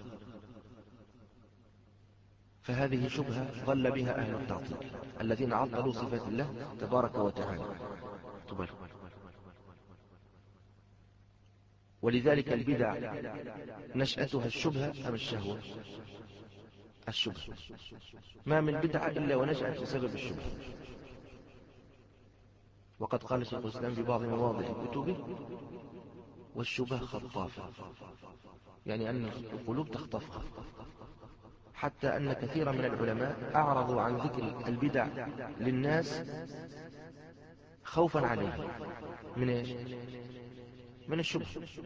فهذه شبهة ضل بها أهل التعطيل الذين عطلوا صفات الله تبارك وتعالى. ولذلك البدع نشأتها الشبهة أم الشهوة؟ الشبهة. ما من بدعة إلا ونشأت بسبب الشبهة. وقد قال شيخ الإسلام في بعض مواضع كتبه والشبهة خطافة، يعني أن القلوب تخطفها، حتى أن كثيرا من العلماء أعرضوا عن ذكر البدع للناس خوفا عليه من إيش؟ من الشبهة،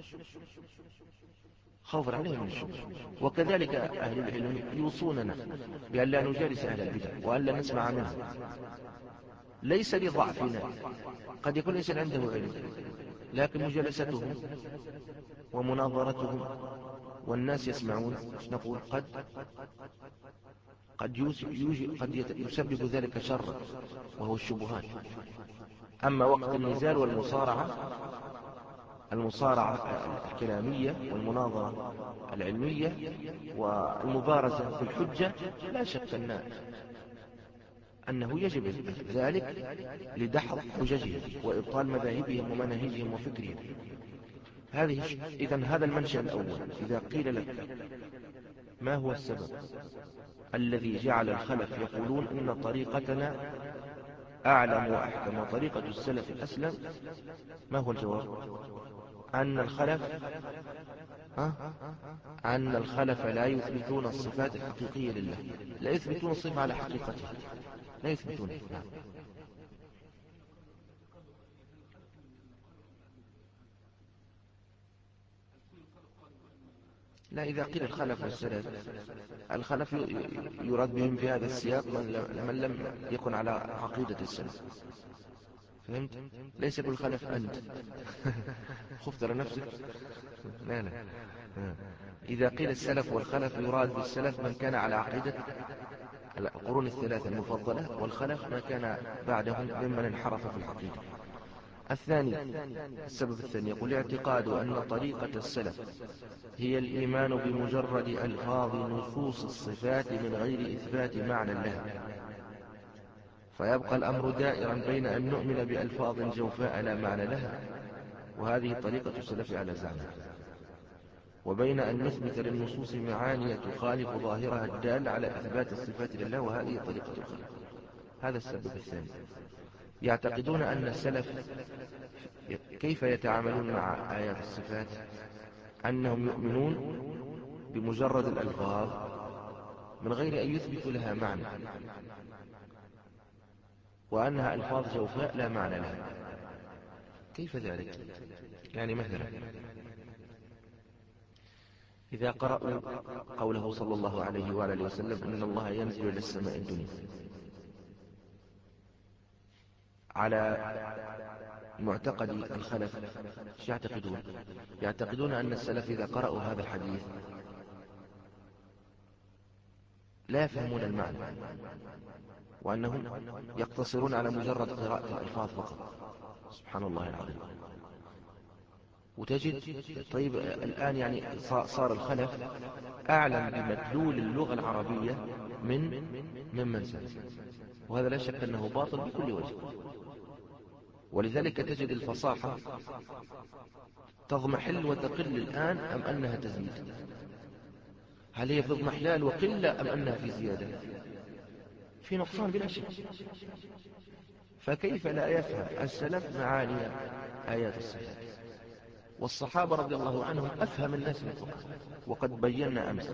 خوفا عليه من الشبهة. وكذلك أهل العلم يوصوننا بأن لا نجالس أهل البدع وأن لا نسمع منهم، ليس لضعفنا، قد يكون ليس عنده علم، لكن مجالستهم ومناظرتهم والناس يسمعون نقول قد قد, يوجد قد يسبب ذلك شرا وهو الشبهات. أما وقت النزال والمصارعة، المصارعة الكلامية والمناظرة العلمية والمبارزة بالحجة، لا شك أن أنه يجب ذلك لدحض حججهم وإبطال مذاهبهم ومناهجهم وفكرهم. هذه إذن هذا المنشأ الأول. إذا قيل لك ما هو السبب الذي جعل الخلف يقولون إن طريقتنا أعلم وأحكم وطريقة السلف الأسلم. ما هو الجواب؟ أن الخلف أه؟ أن الخلف لا يثبتون الصفات الحقيقية لله، لا يثبتون الصفة على حقيقتها، لا يثبتون. لا، إذا قيل الخلف والسلف، الخلف يراد بهم في هذا السياق من لم يكن على عقيدة السلف، فهمت؟ ليس كل خلف أنت خفت على نفسك. لا لا، إذا قيل السلف والخلف يراد بالسلف من كان على عقيدة القرون الثلاثة المفضلة، والخلف ما كان بعدهم ممن انحرف في العقيدة. الثاني، السبب الثاني، يقول اعتقاد أن طريقة السلف هي الإيمان بمجرد ألفاظ نصوص الصفات من غير إثبات معنى لها، فيبقى الأمر دائرا بين أن نؤمن بألفاظ جوفاء لا معنى لها، وهذه طريقة السلف على زعمه، وبين أن نثبت للنصوص معاني تخالف ظاهرها الدال على إثبات الصفات لله، وهذه طريقة الخلق. هذا السبب الثاني. يعتقدون أن السلف كيف يتعاملون مع آيات الصفات؟ أنهم يؤمنون بمجرد الألفاظ من غير أن يثبتوا لها معنى، وأنها ألفاظ جوفاء لا معنى لها. كيف ذلك؟ يعني مثلا إذا قرأوا قوله صلى الله عليه وآله وسلم أن الله ينزل إلى السماء الدنيا، على معتقد الخلف ايش يعتقدون؟ يعتقدون أن السلف إذا قرأوا هذا الحديث لا يفهمون المعنى، وأنهم يقتصرون على مجرد قراءة الألفاظ فقط. سبحان الله العظيم. وتجد طيب الآن يعني صار الخلف أعلم بمدلول اللغة العربية من ممن سلف، وهذا لا شك أنه باطل بكل وجه. ولذلك تجد الفصاحة تضمحل وتقل الآن أم أنها تزيد؟ هل هي في اضمحلال وقلة أم أنها في زيادة؟ في نقصان بلا شك. فكيف لا يفهم السلف معاني آيات الصفات؟ والصحابة رضي الله عنهم أفهم الناس من فقه، وقد بينا أمس،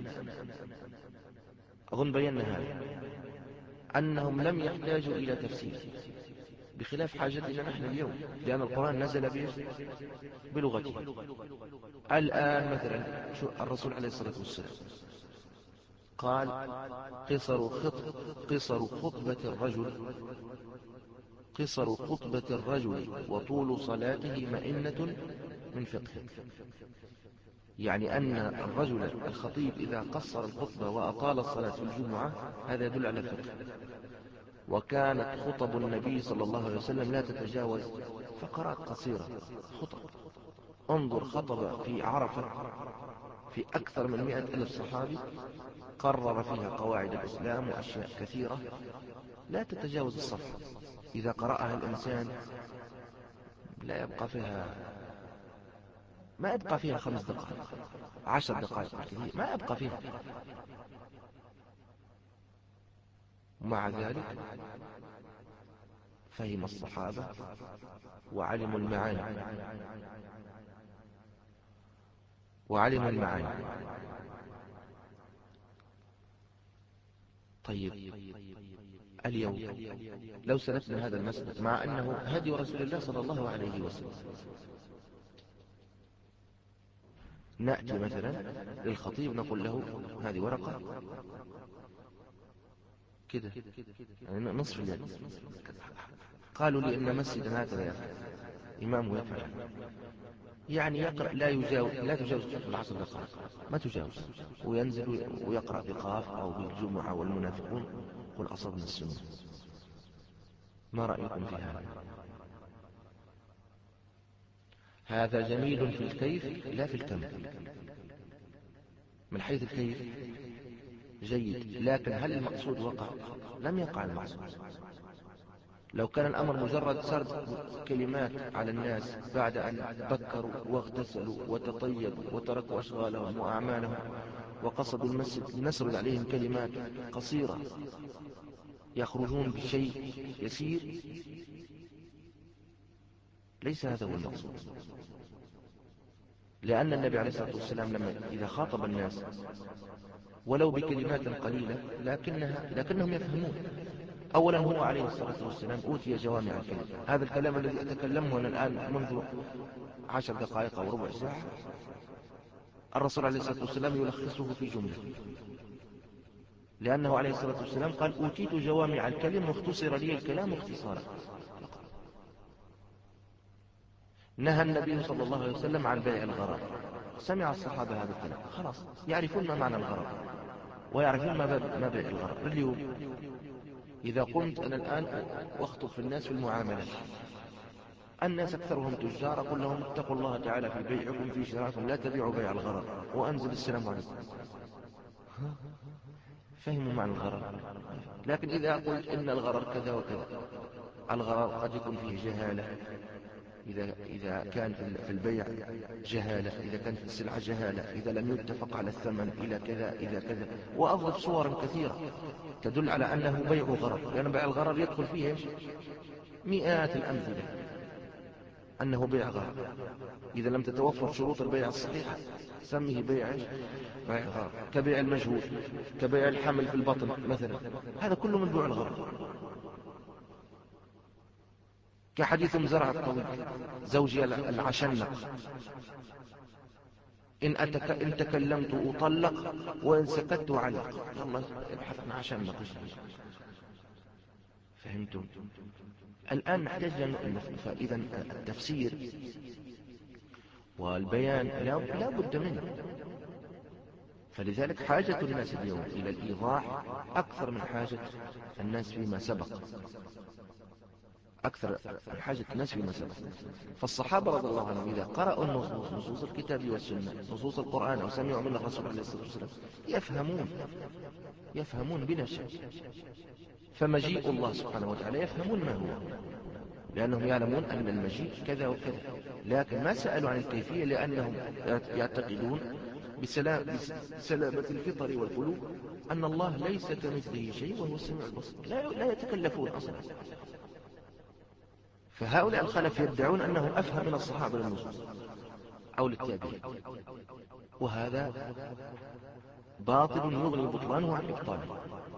أظن بينا هذا، أنهم لم يحتاجوا إلى تفسير، بخلاف حاجتنا نحن اليوم، لأن القرآن نزل بلغته. الآن مثلا الرسول عليه الصلاة والسلام قال قصر خطب قصر خطبة الرجل قصر خطبة الرجل وطول صلاته مئنة من فقه، يعني أن الرجل الخطيب إذا قصر الخطبة وأطال الصلاة في الجمعة هذا يدل على الفقه. وكانت خطب النبي صلى الله عليه وسلم لا تتجاوز فقرات قصيرة خطب. انظر، خطب في عرفة في أكثر من مئة ألف صحابي، قرر فيها قواعد الإسلام وأشياء كثيرة لا تتجاوز الصفحة. إذا قرأها الإنسان لا يبقى فيها، ما يبقى فيها خمس دقائق عشر دقائق ما يبقى فيها. ومع ذلك فهم الصحابة وعلموا المعاني وعلموا المعاني طيب اليوم لو سلكنا هذا المسلك، مع أنه هدي رسول الله صلى الله عليه وسلم، نأتي مثلا للخطيب نقول له هذه ورقة كده يعني نصف اليد، قالوا لي إن مسجدا هكذا يفعل إمامه يفعل، يعني يقرأ لا يجاوز لا تجاوز العشر دقائق، ما تجاوز، وينزل ويقرأ بقاف أو بالجمعة والمنافقون قل أصبنا السنة. ما رأيكم في هذا؟ هذا جميل في الكيف لا في الكم. من حيث الكيف جيد، لكن هل المقصود وقع؟ لم يقع المقصود. لو كان الأمر مجرد سرد كلمات على الناس بعد أن ذكروا واغتسلوا وتطيبوا وتركوا أشغالهم وأعمالهم وقصدوا المسجد، نسرد عليهم كلمات قصيرة يخرجون بشيء يسير، ليس هذا هو المقصود. لأن النبي عليه الصلاة والسلام لما إذا خاطب الناس ولو بكلمات قليلة لكنها لكنهم يفهمون. أولا هو عليه الصلاة والسلام أوتي جوامع الكلم. هذا الكلام الذي أتكلمه أنا الآن منذ عشر دقائق أو ربع ساعة الرسول عليه الصلاة والسلام يلخصه في جملة، لأنه عليه الصلاة والسلام قال أوتيت جوامع الكلم واختصر لي الكلام اختصارا. نهى النبي صلى الله عليه وسلم عن بيع الغرر. سمع الصحابة هذا الكلام خلاص يعرفون ما معنى الغرر ويعرفون ما بيع الغرر. اليوم إذا قمت أنا الآن واخطب في الناس في المعاملات، الناس أكثرهم تجار، أقول لهم اتقوا الله تعالى في بيعكم في شراكم لا تبيعوا بيع الغرر، وأنزل السلام عليكم. فهموا معنى الغرر. لكن إذا قلت إن الغرر كذا وكذا، الغرر قد يكون فيه جهالة، إذا, إذا كان في البيع جهالة، إذا كانت في السلعة جهالة، إذا لم يتفق على الثمن إلى كذا إذا كذا، وأضرب صور كثيرة تدل على أنه بيع غرر، لأن بيع الغرر يدخل فيه مئات الأمثلة أنه بيع غرر. إذا لم تتوفر شروط البيع الصحيحة سميه بيع بيع غرر، كبيع المجهول، كبيع الحمل في البطن مثلا، هذا كله من بيع الغرر. كحديث مزرعة الطويل زوجي العشنق، إن, أتك... إن تكلمت أطلق وإن سكت علق. يلا ابحث عن عشنق. فهمتم؟ الآن نحتاج لأن فإذا التفسير والبيان لا بد منه. فلذلك حاجة الناس اليوم إلى الإيضاح أكثر من حاجة الناس فيما سبق، أكثر حاجة الناس فيما سبق. فالصحابة رضي الله عنهم إذا قرأوا النصوص، نصوص الكتاب والسنة، نصوص القرآن، أو سمعوا من الرسول عليه الصلاة والسلام، يفهمون يفهمون بلا شك. فمجيء الله سبحانه وتعالى يفهمون ما هو، لأنهم يعلمون أن المجيء كذا وكذا، لكن ما سألوا عن الكيفية لأنهم يعتقدون بسلامة الفطر والقلوب أن الله ليس كمثله شيء وهو السميع البصير، لا, لا يتكلفون أصلا. فهؤلاء الخلف يدعون أنهم أفهم من الصحابة للنصوص أو للتابعين، وهذا باطل يغني بطلانه عن إبطاله.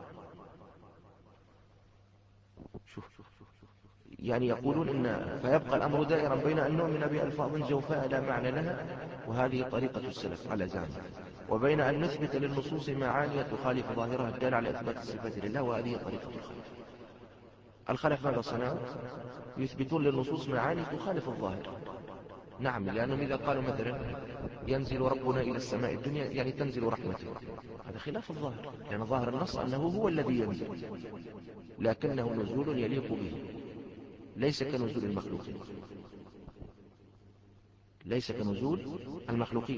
شوف يعني يقولون إن فيبقى الأمر دائرا بين أن نؤمن بألفاظ جوفاء لا معنى لها، وهذه طريقة السلف على زعمه، وبين أن نثبت للنصوص معاني تخالف ظاهرها الدالة على إثبات الصفات لله، وهذه طريقة الخلف. الخلف ماذا صنعوا؟ يثبتون للنصوص معاني تخالف الظاهر. نعم، لأنهم إذا قالوا مثلا ينزل ربنا إلى السماء الدنيا يعني تنزل رحمته، هذا خلاف الظاهر، لأن ظاهر النص أنه هو الذي ينزل، لكنه نزول يليق به، ليس كنزول المخلوقين، ليس كنزول المخلوقين.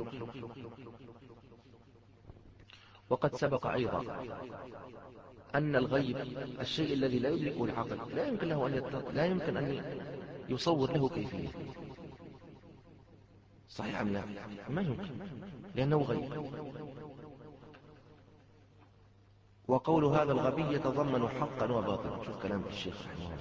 وقد سبق أيضا أن الغيب الشيء الذي لا يدركه العقل لا يمكن له أن يت... لا يمكن أن يصور له كيفية. صحيح أم لا؟ ما يمكن، لأنه غيب. وقول هذا الغبي يتضمن حقا وباطلا. شوف كلام الشيخ رحمه الله.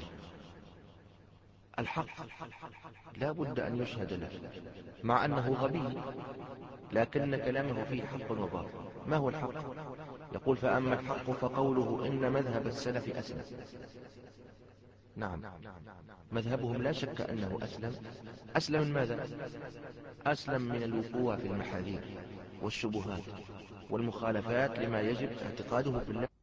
الحق لا بد أن يشهد له مع أنه غبي، لكن كلامه فيه حق وباطل. ما هو الحق؟ يقول فأما الحق فقوله إن مذهب السلف أسلم. نعم، مذهبهم لا شك أنه أسلم. أسلم من ماذا؟ أسلم من الوقوع في المحاذير والشبهات والمخالفات لما يجب اعتقاده بالله